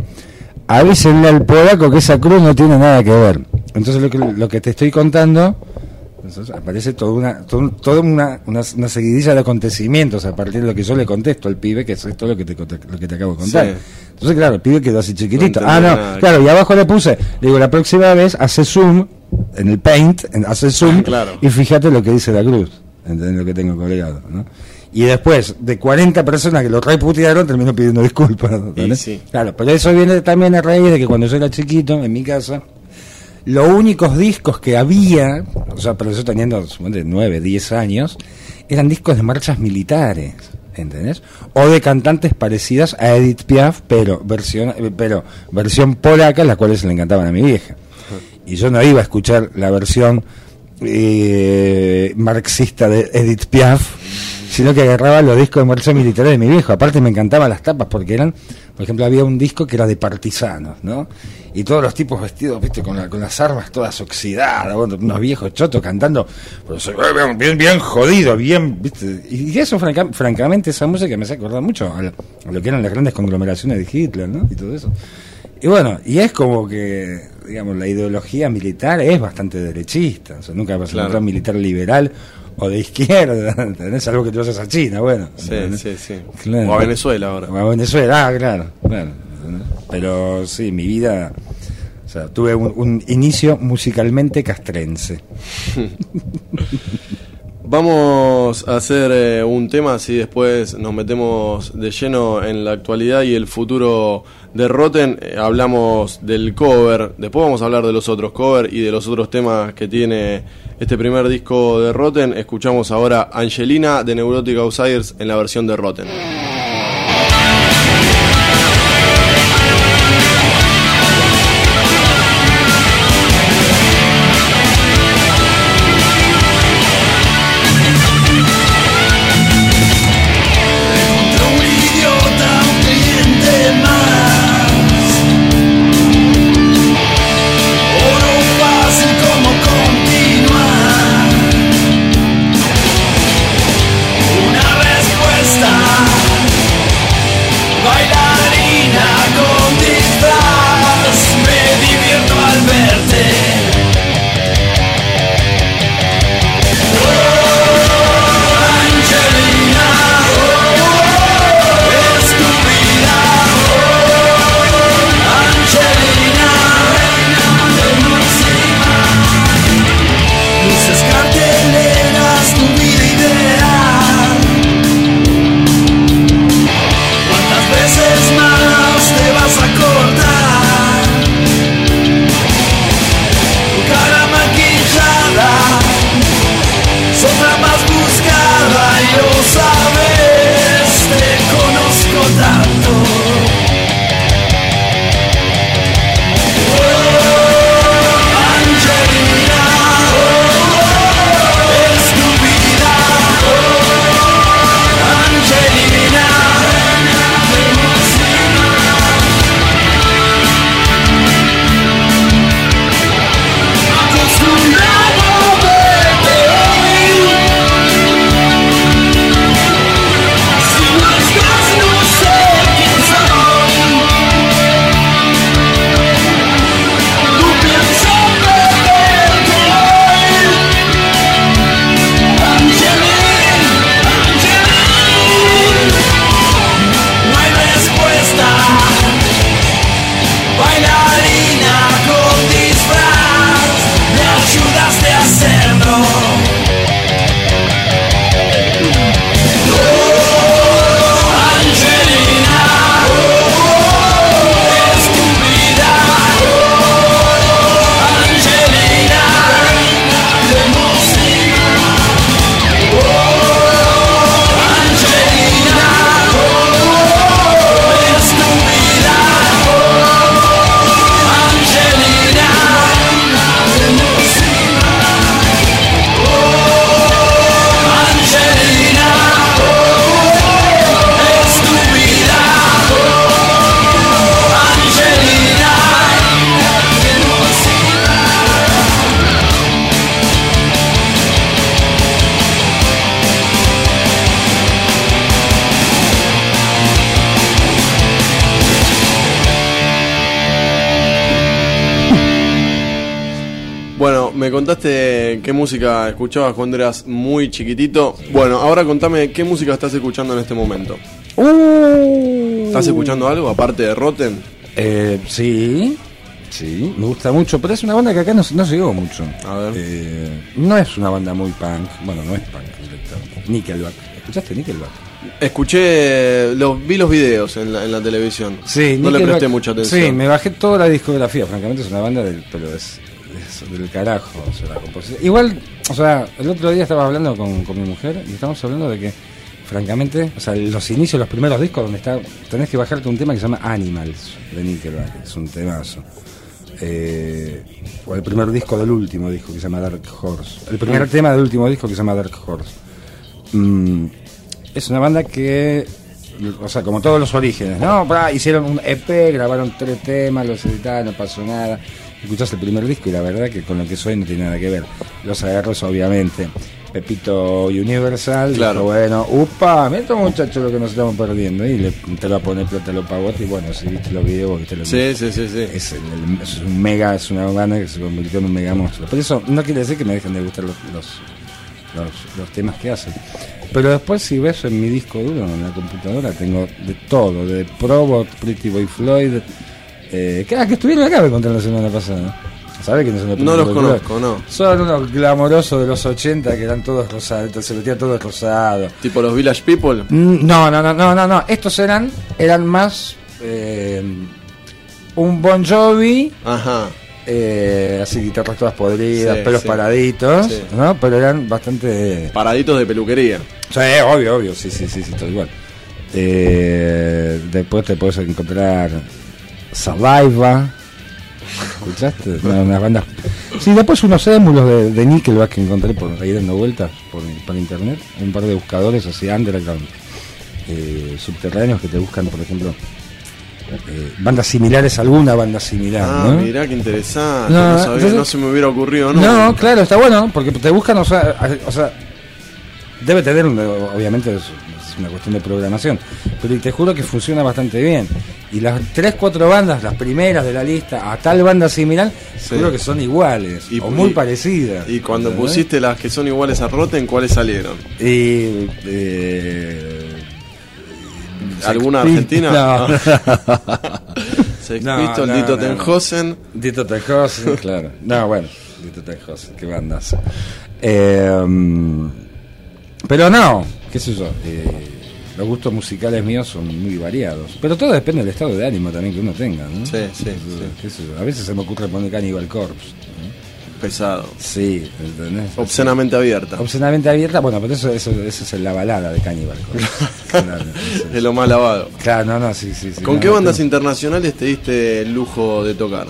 avísenle al polaco que esa cruz no tiene nada que ver. Entonces, lo que te estoy contando, Entonces aparece toda una seguidilla de acontecimientos a partir de lo que yo le contesto al pibe, que es esto lo que te acabo de contar. Sí. Entonces, claro, el pibe quedó así chiquitito. Claro, y abajo le puse, le digo, la próxima vez hace zoom en el Paint, hace zoom, claro, y fíjate lo que dice la cruz, ¿entendés? Lo que tengo colgado, ¿no? Y después de 40 personas que lo reputearon, terminó pidiendo disculpas, ¿no? Sí. Claro, pero eso viene también a raíz de que cuando yo era chiquito, en mi casa, los únicos discos que había, o sea, pero yo teniendo 9, 10 años, eran discos de marchas militares, ¿entendés? O de cantantes parecidas a Edith Piaf, pero versión polaca, las cuales se le encantaban a mi vieja. Y yo no iba a escuchar la versión marxista de Edith Piaf, sino que agarraba los discos de marcha militar de mi viejo. Aparte me encantaban las tapas porque eran, por ejemplo, había un disco que era de partisanos, ¿no? Y todos los tipos vestidos, viste, con las armas todas oxidadas, unos viejos chotos cantando, pues, bien jodido, bien, viste. Y eso, francamente, esa música me hace acordar mucho a lo que eran las grandes conglomeraciones de Hitler, ¿no? Y todo eso. Y bueno, y es como que, digamos, la ideología militar es bastante derechista, o sea, nunca vas a encontrar un militar liberal o de izquierda, ¿entendés? Algo que te vayas a China, bueno.
Sí. Claro. O a Venezuela ahora.
O a Venezuela, claro. Pero sí, mi vida, o sea, tuve un inicio musicalmente castrense.
Vamos a hacer un tema, así después nos metemos de lleno en la actualidad y el futuro de Rotten. Hablamos del cover, después vamos a hablar de los otros covers y de los otros temas que tiene este primer disco de Rotten. Escuchamos ahora Angelina de Neurotic Outsiders en la versión de Rotten.
Una respuesta
me contaste qué música escuchabas cuando eras muy chiquitito. Bueno, ahora contame qué música estás escuchando en este momento. ¿Estás escuchando algo aparte de Rotten?
Sí, me gusta mucho, pero es una banda que acá no llegó mucho.
A ver.
No es una banda muy punk, bueno, no es punk directamente. Nickelback. ¿Escuchaste Nickelback?
Escuché, vi los videos en la televisión.
Sí,
no le presté mucha atención.
Sí, me bajé toda la discografía, francamente es una banda pero es del carajo, o sea, la composición. Igual, o sea, el otro día estaba hablando con mi mujer y estamos hablando de que, francamente, o sea, los inicios, los primeros discos donde tenés que bajarte un tema que se llama Animals de Nickelback, es un temazo. O el primer disco del último disco que se llama Dark Horse. El primer tema del último disco que se llama Dark Horse. Es una banda que, o sea, como todos los orígenes, ¿no? Hicieron un EP, grabaron 3 temas, los editaron, no pasó nada. Escuchás el primer disco y la verdad que con lo que soy no tiene nada que ver. Los agarros, obviamente. Pepito Universal,
claro.
Dijo, bueno, upa, mira estos muchachos lo que nos estamos perdiendo. Y te lo va a poner plata lo pavote. Y bueno, si viste los videos, viste lo
sí.
Es un mega, es una banda que se convirtió en un mega monstruo. Por eso no quiere decir que me dejen de gustar los temas que hacen. Pero después, si ves en mi disco duro, en la computadora, tengo de todo, de Probot, Pretty Boy Floyd, que estuvieron acá, me contaron la semana pasada. ¿Sabes quiénes son los
No los conozco, no.
Son unos glamorosos de los 80 que eran todos rosados, se metían todos rosados.
¿Tipo los Village People?
No. Estos eran más un Bon Jovi.
Ajá.
Así, guitarras todas podridas, pelos paraditos, sí. ¿No? Pero eran bastante...
Paraditos de peluquería.
Sí, obvio, sí, todo igual. Después te puedes encontrar Saliva. ¿Escuchaste? Unas bandas... Sí, después unos émulos de Nickelback que encontré por ahí dando vueltas por internet. Un par de buscadores así, underground, subterráneos que te buscan, por ejemplo... bandas similares, alguna banda similar. ¿No?
Mirá qué interesante. No se me hubiera ocurrido.
No, claro, está bueno, porque te buscan, o sea, debe tener, obviamente es una cuestión de programación, pero te juro que funciona bastante bien. Y las 3-4 bandas, las primeras de la lista, a tal banda similar, seguro que son iguales, o muy parecidas.
Y cuando pusiste las que son iguales a Rotten, ¿cuáles salieron? ¿Alguna argentina?
No.
Sex Pistols, Dito Tenhausen.
Dito Tenhausen, claro. No, bueno, Dito Tenhausen, qué bandas. Pero no, qué sé yo. Los gustos musicales míos son muy variados. Pero todo depende del estado de ánimo también que uno tenga, ¿no?
Sí.
Qué sé yo. A veces se me ocurre poner Cannibal Corpse, ¿no?
Pesado.
Sí, ¿entendés?
Obscenamente abierta.
Obscenamente abierta, bueno, pero eso es la balada de Cannibal Corpse. Claro,
es lo más lavado.
Claro, sí.
¿Con qué bandas internacionales te diste el lujo de tocar?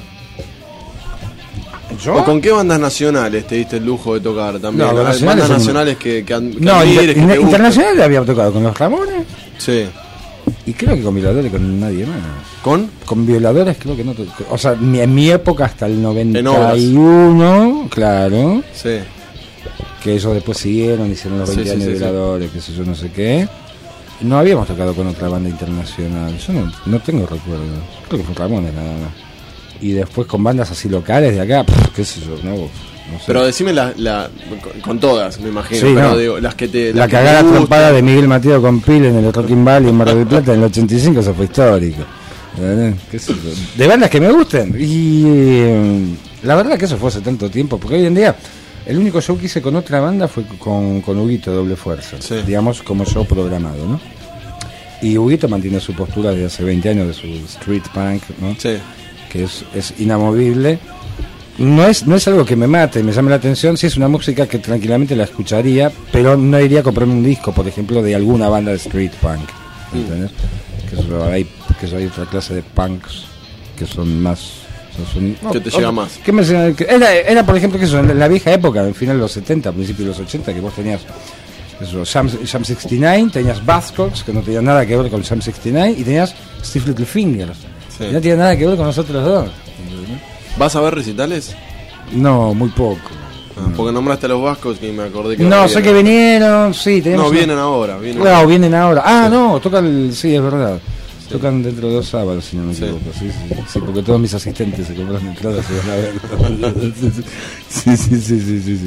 ¿Yo?
¿O con qué bandas nacionales te diste el lujo de tocar también?
No,
bandas nacionales que
internacionales había tocado con los Ramones.
Sí.
Y creo que con Violadores con nadie más.
Con
Violadores creo que no tocó. O sea, en mi época hasta el 91, claro.
Sí.
Que ellos después siguieron, hicieron los 20 años de Violadores, qué sé yo, no sé qué. No habíamos tocado con otra banda internacional. Yo no tengo recuerdo. Creo que fue Ramones nada más. Y después con bandas así locales de acá, qué sé yo, no sé.
Pero decime con todas, me imagino.
Sí,
pero
no.
digo, las que te.
La cagada trompada de Miguel Mateo con Pil en el Rocking Valley en Mar del Plata en el 85, eso fue histórico. ¿Qué sé yo? De bandas que me gusten. Y la verdad que eso fue hace tanto tiempo, porque hoy en día el único show que hice con otra banda fue con Huguito Doble Fuerza, digamos como show programado, ¿no? Y Huguito mantiene su postura desde hace 20 años de su street punk, ¿no?
Sí.
Que es inamovible. No es algo que me mate, me llame la atención. Sí, es una música que tranquilamente la escucharía, pero no iría a comprarme un disco, por ejemplo, de alguna banda de street punk, ¿entendés? Que hay otra clase de punks que son más...
que te llega más.
Era, por ejemplo, que eso, en la vieja época, al final de los 70, principios de los 80, que vos tenías eso, Jam 69, tenías Buzzcocks, que no tenía nada que ver con Jam 69, y tenías Steve Littlefinger, que no tenía nada que ver con nosotros dos.
¿Vas a ver recitales?
No, muy poco.
Porque nombraste a los vascos y me acordé que...
No, sé que vinieron, sí.
No, vienen ahora.
Vienen ahora. No, tocan sí, es verdad. Tocan dentro de 2 sábados, si no me equivoco. Sí, porque todos mis asistentes se compraron entradas y van a ver. Sí.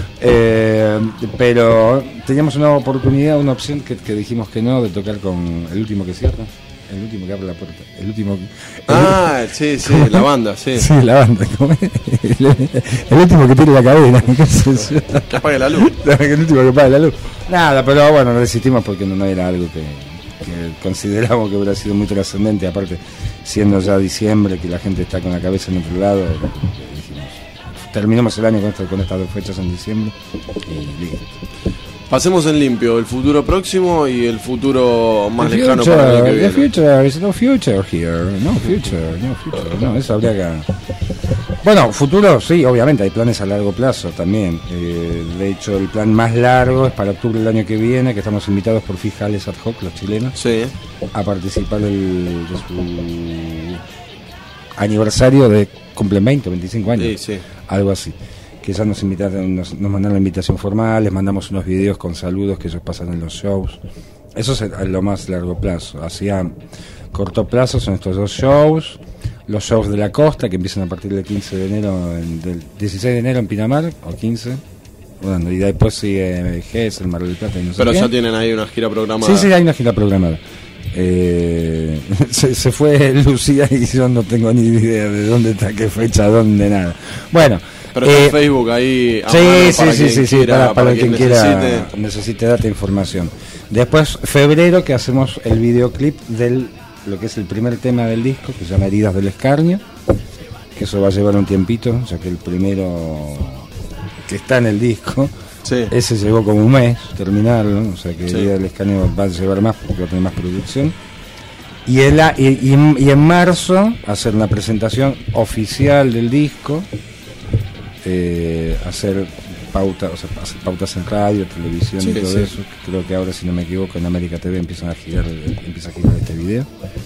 Pero teníamos una oportunidad, una opción que dijimos que no, de tocar con el último que cierra. El último que abre la puerta. El último.
Sí, la banda, sí.
Sí, la banda. El último que tire la cadena.
Que apague la luz.
El último que apague la luz. Nada, pero bueno, resistimos porque no era algo que consideramos que hubiera sido muy trascendente. Aparte, siendo ya diciembre, que la gente está con la cabeza en otro lado, dijimos, terminamos el año con estas 2 fechas en diciembre y listo.
Pasemos en limpio el futuro próximo y el futuro más lejano para el año que viene.
The future is no future here. No future. No, eso habría que... Bueno, futuro, sí, obviamente, hay planes a largo plazo también. De hecho, el plan más largo es para octubre del año que viene, que estamos invitados por Fijales Ad Hoc, los chilenos, a participar de su aniversario de cumplen 20 o 25 años. Algo así. Que ya nos invitaron, nos mandaron la invitación formal, les mandamos unos videos con saludos que ellos pasan en los shows. Eso es a lo más largo plazo. Hacia corto plazo son estos 2 shows, los shows de la costa que empiezan a partir del 15 de enero, del 16 de enero en Pinamar, o 15. Bueno, y después sigue GES, el Mar del Plata y no sé
Pero
qué.
ya tienen ahí una gira programada.
Sí, hay una gira programada. Se fue Lucía y yo no tengo ni idea de dónde está, qué fecha, dónde, nada. Bueno.
Pero está en Facebook ahí.
Para quien quiera necesite data e información. Después, febrero, que hacemos el videoclip del lo que es el primer tema del disco, que se llama Heridas del Escarnio, que eso va a llevar un tiempito, ya que el primero que está en el disco, ese llevó como un mes terminarlo, o sea que Heridas del Escarnio va a llevar más porque va a tener más producción. Y en marzo hacer una presentación oficial del disco, hacer pautas en radio, televisión y todo eso. Creo que ahora, si no me equivoco, en América TV empieza a girar este video.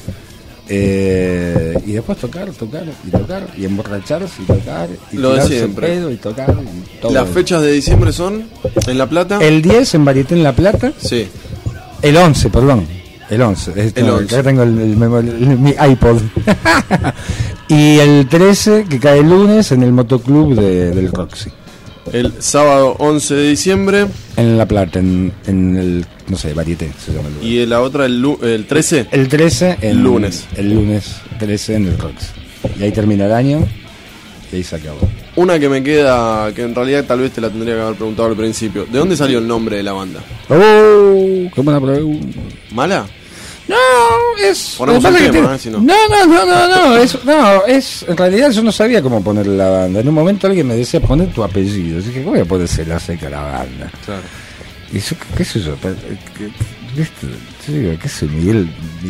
Y después tocar y emborracharse y tocar y
lo de siempre.
El pedo y tocar y todo.
¿Las fechas de diciembre son en La Plata?
El 10 en Varieté en La Plata.
Sí.
El 11, perdón. El 11. Acá tengo mi iPod. Y el 13, que cae el lunes, en el motoclub del Roxy.
El sábado 11 de diciembre
en La Plata, en el, no sé, Varieté se llama el lugar.
¿Y la otra el 13?
El 13
el lunes.
El lunes 13 en el Roxy. Y ahí termina el año y ahí se acabó.
Una que me queda, que en realidad tal vez te la tendría que haber preguntado al principio. ¿De dónde salió el nombre de la banda?
¡Oh! ¡Qué buena pregunta!
¿Mala?
No, es...
Ponemos un tema, si no.
No, es... En realidad yo no sabía cómo ponerle la banda. En un momento alguien me decía, poner tu apellido. Dije, ¿cómo voy a poner La Seca la banda?
Claro.
Y yo, qué sé yo, qué sé, Luis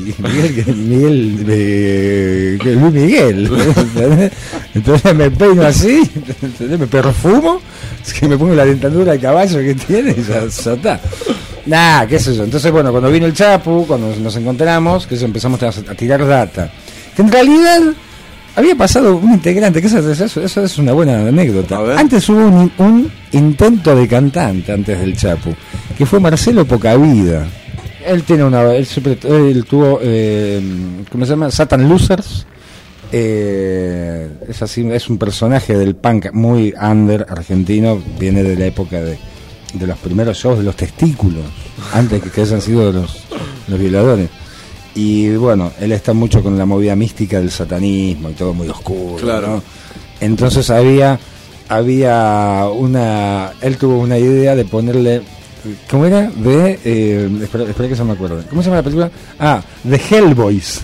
Miguel. Entonces me peino así, me perfumo, es que me pongo la dentadura de caballo que tiene y ya está. Nah, qué sé yo. Entonces, bueno, cuando vino el Chapu, cuando nos encontramos, que eso, empezamos a tirar data. Que en realidad había pasado un integrante, que eso es una buena anécdota. Antes hubo un intento de cantante antes del Chapu, que fue Marcelo Pocavida. Él tiene él tuvo, ¿cómo se llama? Satan Losers. Es así, es un personaje del punk muy under argentino, viene de la época de los primeros shows de Los Testículos, antes que hayan sido los violadores. Y bueno, él está mucho con la movida mística del satanismo y todo muy oscuro,
claro,
¿no? Entonces había él tuvo una idea de ponerle, ¿cómo era? Espera que se me acuerde. ¿Cómo se llama la película? The Hellboys.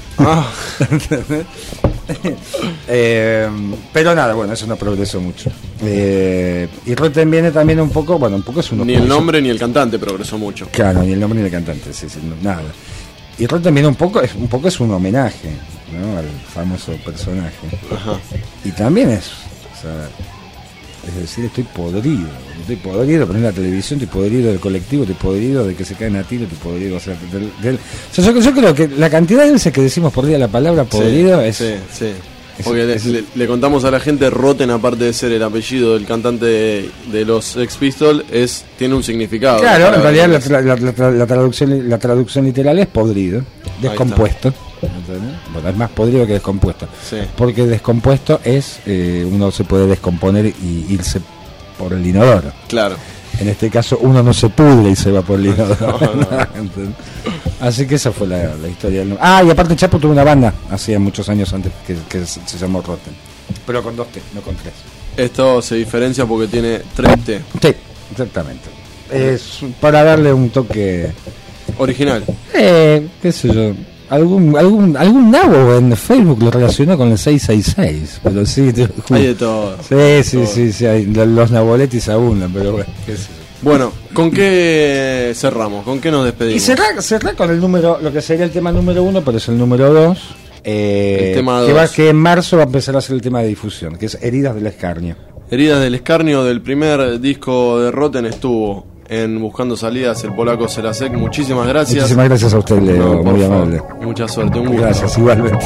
Pero nada, bueno, eso no progresó mucho. Y Rotten viene también un poco es un...
Ni el nombre ni el cantante progresó mucho.
Claro, ni el nombre ni el cantante, sí, nada. Y Rotten viene un poco es un homenaje, ¿no? Al famoso personaje.
Ajá.
Y también es decir, estoy podrido de poner la televisión, estoy podrido del colectivo, estoy podrido de que se caen a tiro, estoy podrido, o sea, yo creo que la cantidad de veces que decimos por día la palabra podrido
sí. Porque le contamos a la gente, Rotten, aparte de ser el apellido del cantante de los Sex Pistols, tiene un significado.
Claro, en realidad la traducción literal es podrido, descompuesto. ¿entendés? Bueno, es más podrido que descompuesto.
Sí.
Porque descompuesto es, uno se puede descomponer y irse por el inodoro.
Claro.
En este caso uno no se pudre y se va por el inodoro.
No.
Así que esa fue la historia del nombre. Y aparte Chapo tuvo una banda hacía muchos años antes que se llamó Rotten. Pero con 2 T, no con 3.
Esto se diferencia porque tiene 3 T.
Sí, exactamente. Es para darle un toque
original.
Qué sé yo. Algún nabo en Facebook lo relacionó con el 666, pero sí.
Hay de todo.
Sí, hay, los naboletis abundan, pero bueno, qué sé yo.
Bueno, ¿con qué cerramos? ¿Con qué nos despedimos?
Y cerrar con el número, lo que sería el tema número 1, pero es el número 2.
El tema 2.
Que en marzo va a empezar a ser el tema de difusión, que es Heridas del Escarnio.
Heridas del Escarnio, del primer disco de Rotten, estuvo en Buscando Salidas el polaco Serasek. Muchísimas gracias.
Muchísimas gracias a usted, Leo, muy amable.
Mucha suerte, un gusto.
Gracias, igualmente.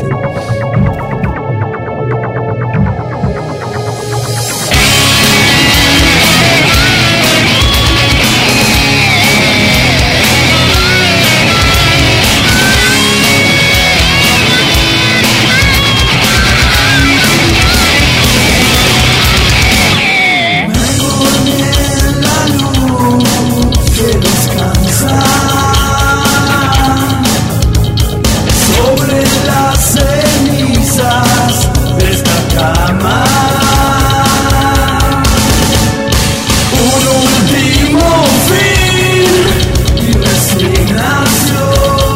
Sobre las cenizas de esta cama, un último fin y resignación,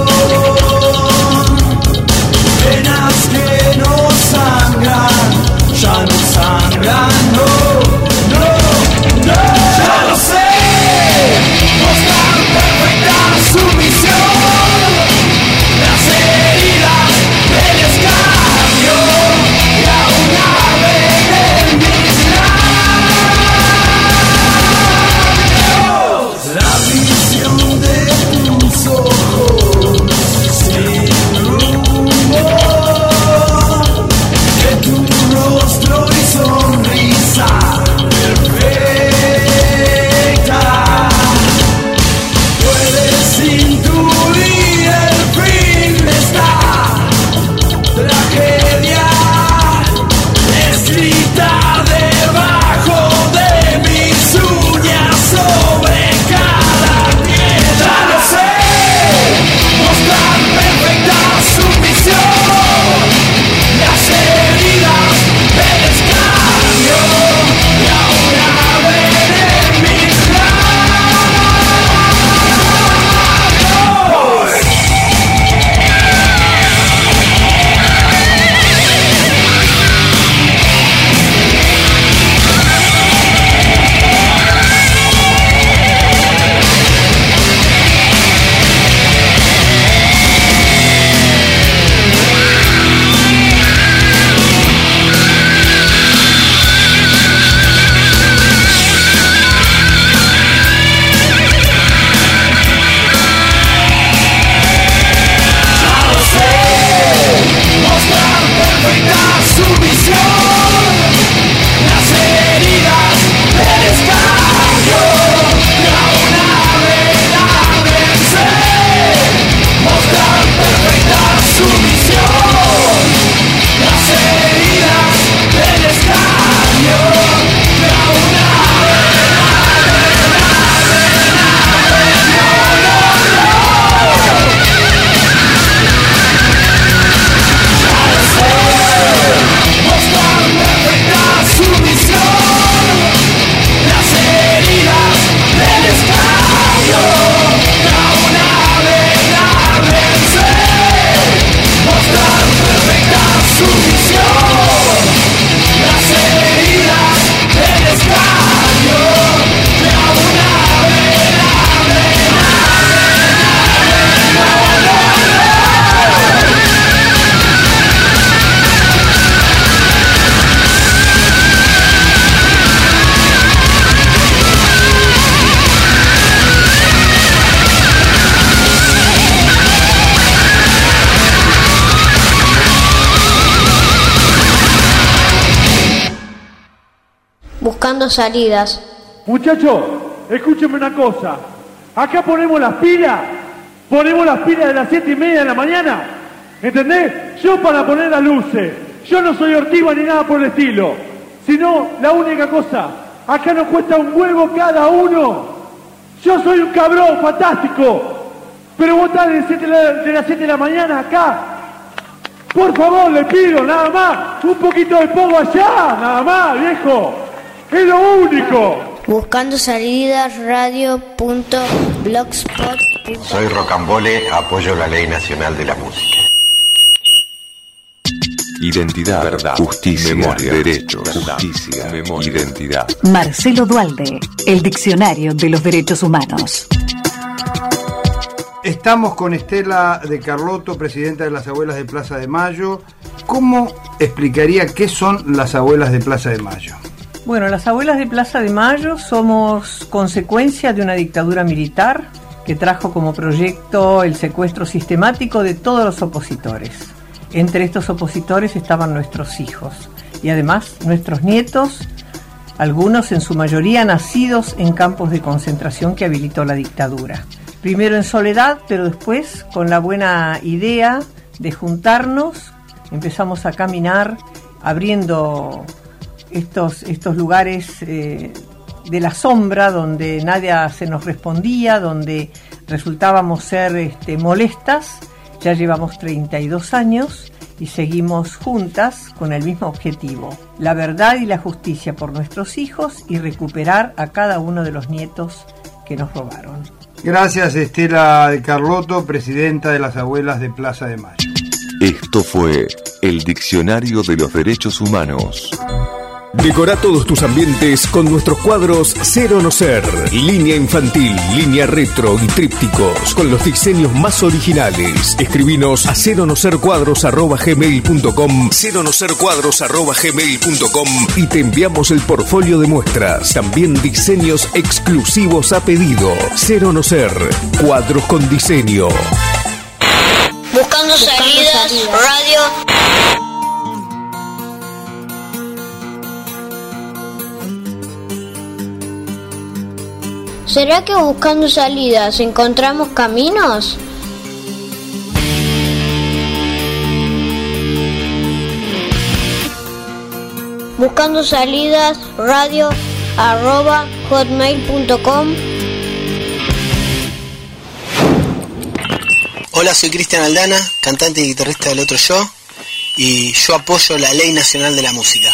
penas que no sangran, ya no sangran, no, ya lo sé, mostrar perfecta sumisión. Las heridas del escarnio y aún arden en mis labios. La visión de tus ojos sin rumbo, de tu rostro y sonrisa perfecta. Puedes intuir el fin de esta tragedia, escrita debajo de mis uñas sobre cada piedra. Ya lo sé, mostrar perfecta sumisión, las heridas del escarnio y ahora ven en mis labios. Mostrar perfecta sumisión, las heridas del escarnio y aún ábrense. Mostrar perfecta sumisión, las heridas del escarnio y aún mostrar perfecta sumisión, las heridas del escarnio y aún ábrense. Mostrar perfecta sumisión, las heridas del escarnio y aún
Buscando Salidas.
Muchachos, escúchenme una cosa. Acá ponemos las pilas de las 7:30 de la mañana ¿Entendés? Yo para poner las luces, yo no soy ortiva ni nada por el estilo, sino la única cosa, acá nos cuesta un huevo cada uno. Yo soy un cabrón fantástico, pero vos estás de las 7 de la mañana acá. Por favor, le pido, nada más, un poquito de polvo allá, nada más, viejo. Es lo único.
Buscando Salidas radio.blogspot.
Soy Rocambole, apoyo la Ley Nacional de la Música.
Identidad, verdad, justicia, memoria, derechos, justicia, memoria, identidad.
Marcelo Duhalde, el Diccionario de los Derechos Humanos.
Estamos con Estela de Carlotto, presidenta de las Abuelas de Plaza de Mayo. ¿Cómo explicaría qué son las Abuelas de Plaza de Mayo?
Bueno, las Abuelas de Plaza de Mayo somos consecuencia de una dictadura militar que trajo como proyecto el secuestro sistemático de todos los opositores. Entre estos opositores estaban nuestros hijos y además nuestros nietos, algunos en su mayoría nacidos en campos de concentración que habilitó la dictadura. Primero en soledad, pero después con la buena idea de juntarnos, empezamos a caminar abriendo estos lugares de la sombra donde nadie se nos respondía, donde resultábamos ser molestas. Ya llevamos 32 años y seguimos juntas con el mismo objetivo: la verdad y la justicia por nuestros hijos y recuperar a cada uno de los nietos que nos robaron.
Gracias, Estela de Carlotto, presidenta de las Abuelas de Plaza de Mayo.
Esto fue el Diccionario de los Derechos Humanos.
Decora todos tus ambientes con nuestros cuadros Cero No Ser, línea infantil, línea retro y trípticos, con los diseños más originales. Escribinos a ceronosercuadros@gmail.com, ceronosercuadros@gmail.com y te enviamos el portfolio de muestras. También diseños exclusivos a pedido. Cero No Ser, cuadros con diseño.
Buscando Salidas radio. ¿Será que buscando salidas encontramos caminos? Buscando Salidas radio@hotmail.com.
Hola, soy Cristian Aldana, cantante y guitarrista del Otro Yo, y yo apoyo la Ley Nacional de la Música.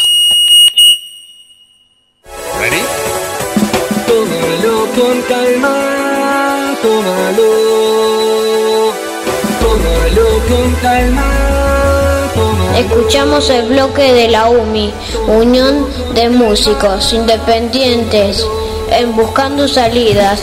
¿Ready? Tómalo con calma, tómalo con calma.
Escuchamos el bloque de la UMI, Unión de Músicos Independientes, en Buscando Salidas.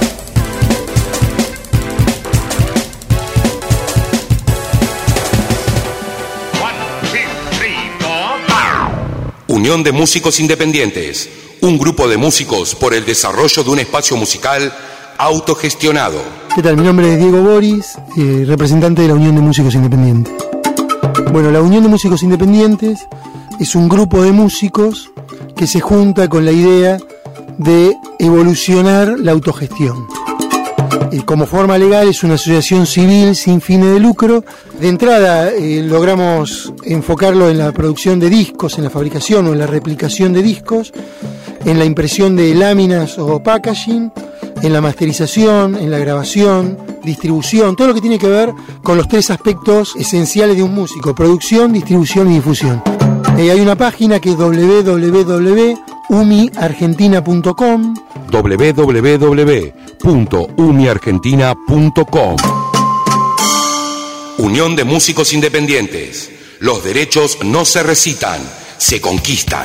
Unión de Músicos Independientes, un grupo de músicos por el desarrollo de un espacio musical autogestionado.
¿Qué tal? Mi nombre es Diego Boris, representante de la Unión de Músicos Independientes. Bueno, la Unión de Músicos Independientes es un grupo de músicos que se junta con la idea de evolucionar la autogestión. Como forma legal es una asociación civil sin fines de lucro. De entrada logramos enfocarlo en la producción de discos, en la fabricación o en la replicación de discos, en la impresión de láminas o packaging, en la masterización, en la grabación, distribución, todo lo que tiene que ver con los tres aspectos esenciales de un músico: producción, distribución y difusión. Hay una página que es www.umiargentina.com,
www.umiargentina.com. Unión de Músicos Independientes. Los derechos no se recitan, se conquistan.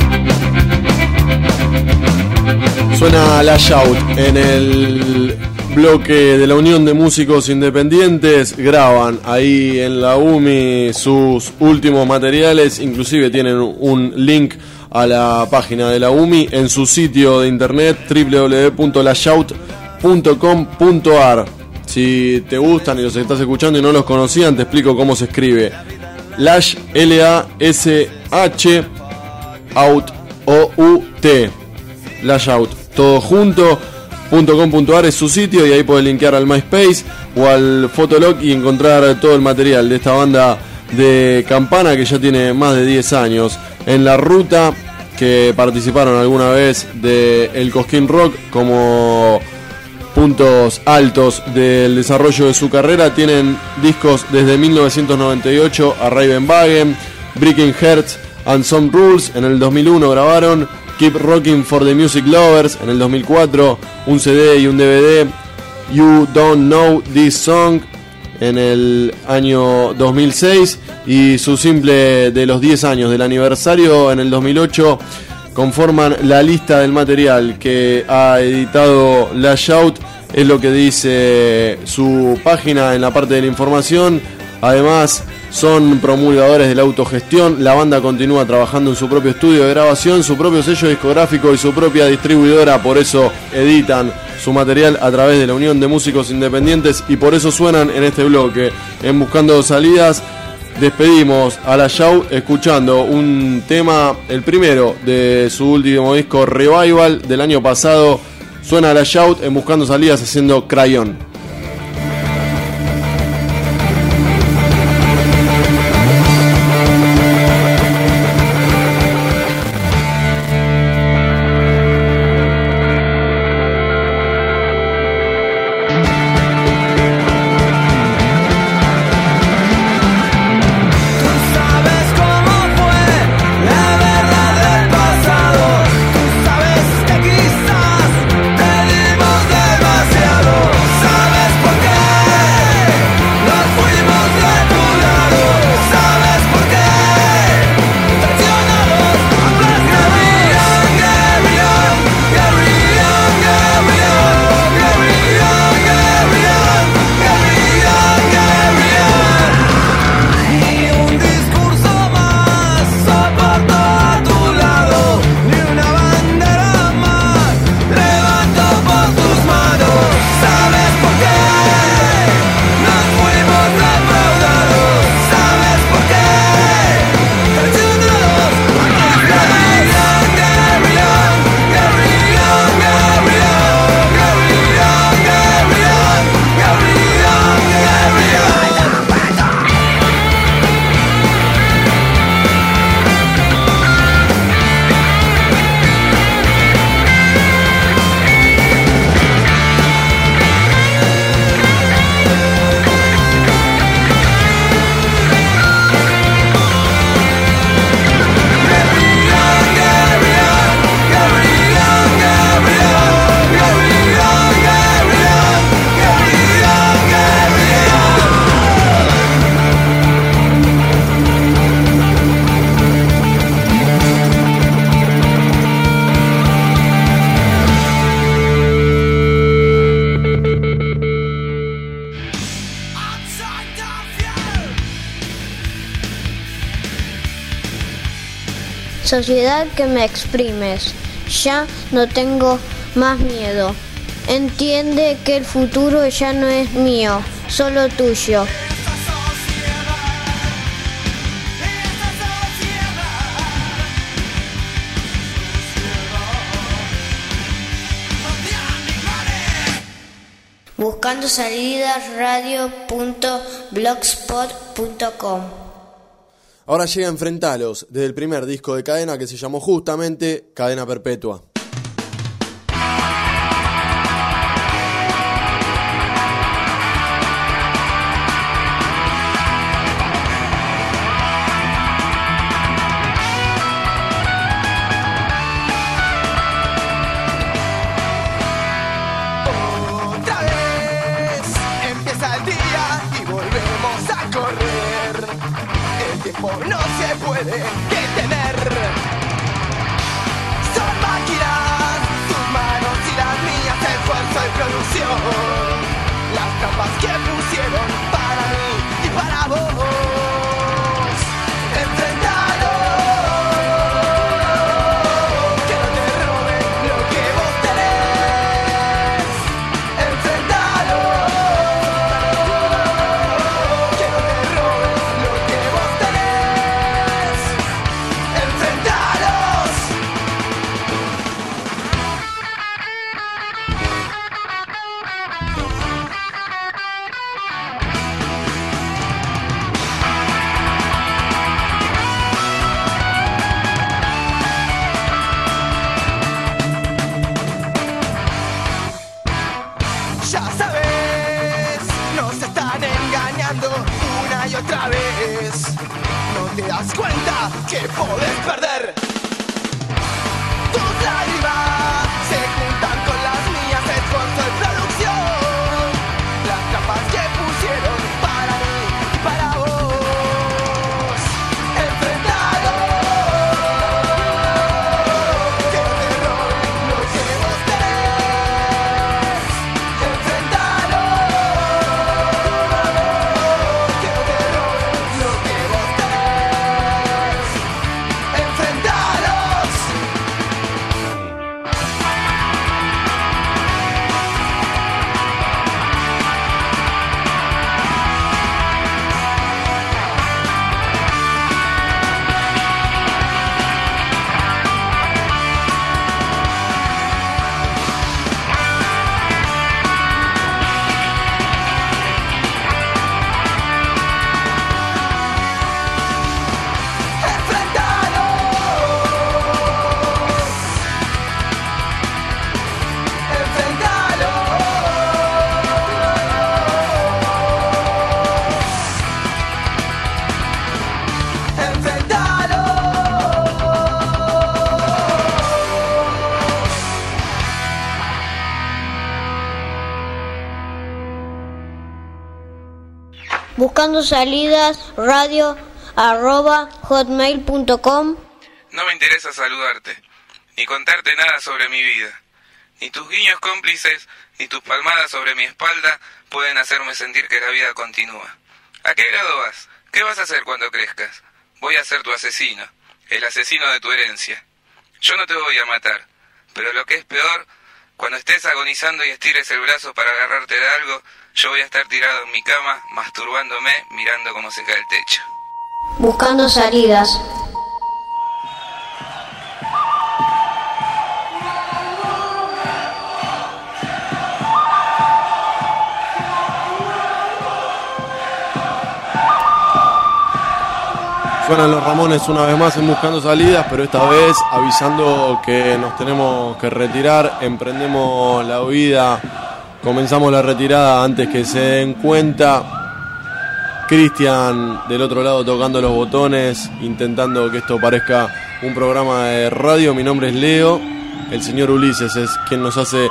Suena la Shout en el bloque de la Unión de Músicos Independientes. Graban ahí en la UMI sus últimos materiales, inclusive tienen un link a la página de la UMI en su sitio de internet www.lashout.com.ar. Si te gustan y los estás escuchando y no los conocían, te explico cómo se escribe. Lash, L-A-S-H, out, O-U-T, Lash Out, todo junto. .com.ar es su sitio y ahí podés linkear al MySpace o al Fotolog y encontrar todo el material de esta banda de Campana que ya tiene más de 10 años en la ruta, que participaron alguna vez de el Cosquín Rock como puntos altos del desarrollo de su carrera. Tienen discos desde 1998, a Ravenwagen, Breaking Hearts and Some Rules, en el 2001 grabaron Keep Rocking for the Music Lovers, en el 2004 un CD y un DVD, You Don't Know This Song, en el año 2006, y su simple de los 10 años del aniversario en el 2008 conforman la lista del material que ha editado Lash Out. Es lo que dice su página en la parte de la información. Además, son promulgadores de la autogestión. La banda continúa trabajando en su propio estudio de grabación, su propio sello discográfico y su propia distribuidora. Por eso editan su material a través de la Unión de Músicos Independientes y por eso suenan en este bloque. En Buscando Salidas despedimos a la Show escuchando un tema, el primero de su último disco Revival del año pasado. Suena la Shout en Buscando Salidas haciendo Crayon.
Sociedad que me exprimes, ya no tengo más miedo. Entiende que el futuro ya no es mío, solo tuyo. Buscando Salidas radio.blogspot.com.
Ahora llega Enfrentalos, desde el primer disco de Cadena que se llamó justamente Cadena Perpetua.
Otra vez empieza el día y volvemos a correr. El tiempo no se puede detener. Son máquinas, tus manos y las mías, esfuerzo y producción. podés perder. Tus lágrimas se juntan con las mías, esfuerzo y producción. Las capas que pusieron para mí y para vos. Enfrentalo, que no te roben lo que vos tenés. Enfrentalo, que no te roben lo que vos tenés. Enfrentalos.
Buscando Salidas radio@hotmail.com.
No me interesa saludarte, ni contarte nada sobre mi vida. Ni tus guiños cómplices, ni tus palmadas sobre mi espalda pueden hacerme sentir que la vida continúa. ¿A qué grado vas? ¿Qué vas a hacer cuando crezcas? Voy a ser tu asesino, el asesino de tu herencia. Yo no te voy a matar, pero lo que es peor, cuando estés agonizando y estires el brazo para agarrarte de algo, yo voy a estar tirado en mi cama, masturbándome, mirando cómo se cae el techo.
Buscando Salidas.
Suenan los Ramones una vez más en Buscando Salidas, pero esta vez avisando que nos tenemos que retirar. Emprendemos la huida, comenzamos la retirada antes que se den cuenta. Cristian del otro lado tocando los botones, intentando que esto parezca un programa de radio. Mi nombre es Leo, el señor Ulises es quien nos hace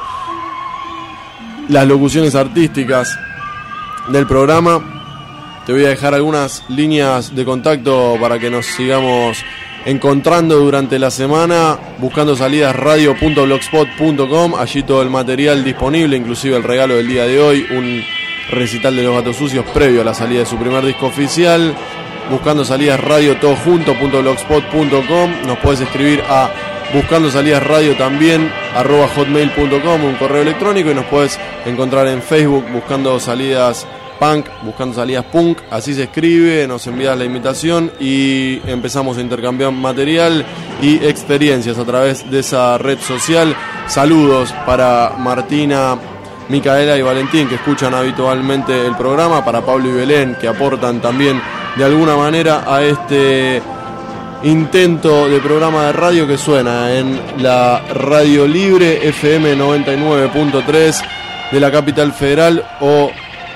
las locuciones artísticas del programa. Te voy a dejar algunas líneas de contacto para que nos sigamos encontrando durante la semana. Buscando Salidas radio.blogspot.com. Allí todo el material disponible, inclusive el regalo del día de hoy, un recital de Los Gatos Sucios previo a la salida de su primer disco oficial. Buscando Salidas radio todo junto.blogspot.com. Nos puedes escribir a Buscando Salidas radio también @hotmail.com, un correo electrónico, y nos puedes encontrar en Facebook Buscando Salidas Punk, Buscando Salidas Punk, así se escribe. Nos envías la invitación y empezamos a intercambiar material y experiencias a través de esa red social. Saludos para Martina, Micaela y Valentín, que escuchan habitualmente el programa, para Pablo y Belén, que aportan también de alguna manera a este intento de programa de radio que suena en la Radio Libre FM 99.3 de la Capital Federal o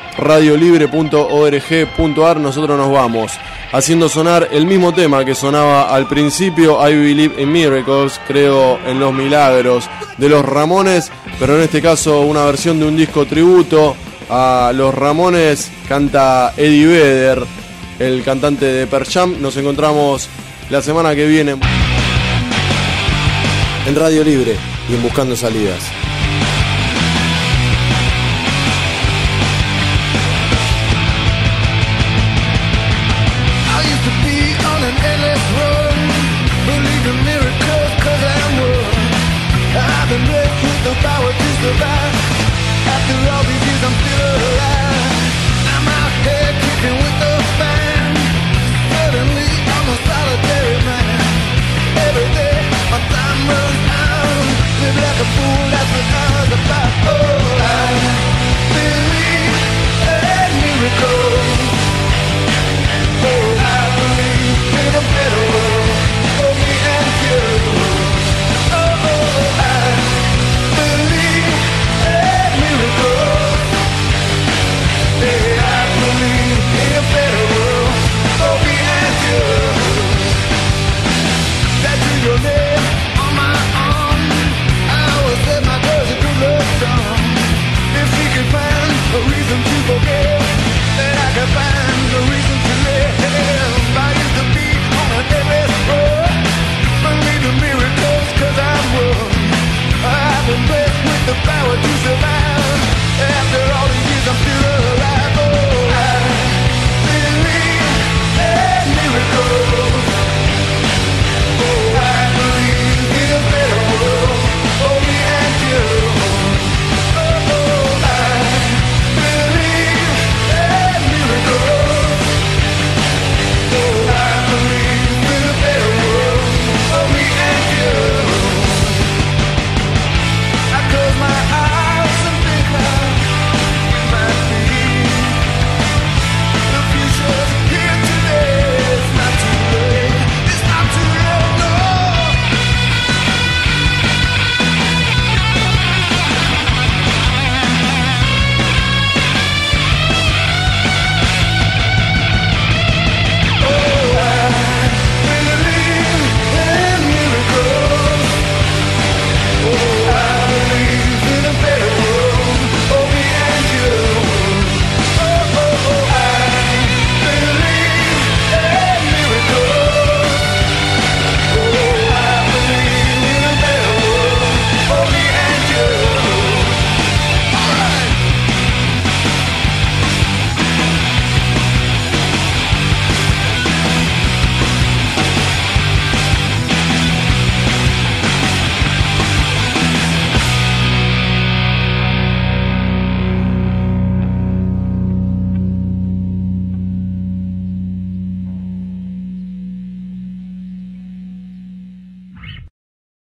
radiolibre.org.ar. Nosotros nos vamos haciendo sonar el mismo tema que sonaba al principio, I Believe in Miracles, creo en los milagros, de los Ramones, pero en este caso una versión de un disco tributo a los Ramones. Canta Eddie Vedder, el cantante de Pearl Jam. Nos encontramos la semana que viene en Radio Libre y en Buscando Salidas.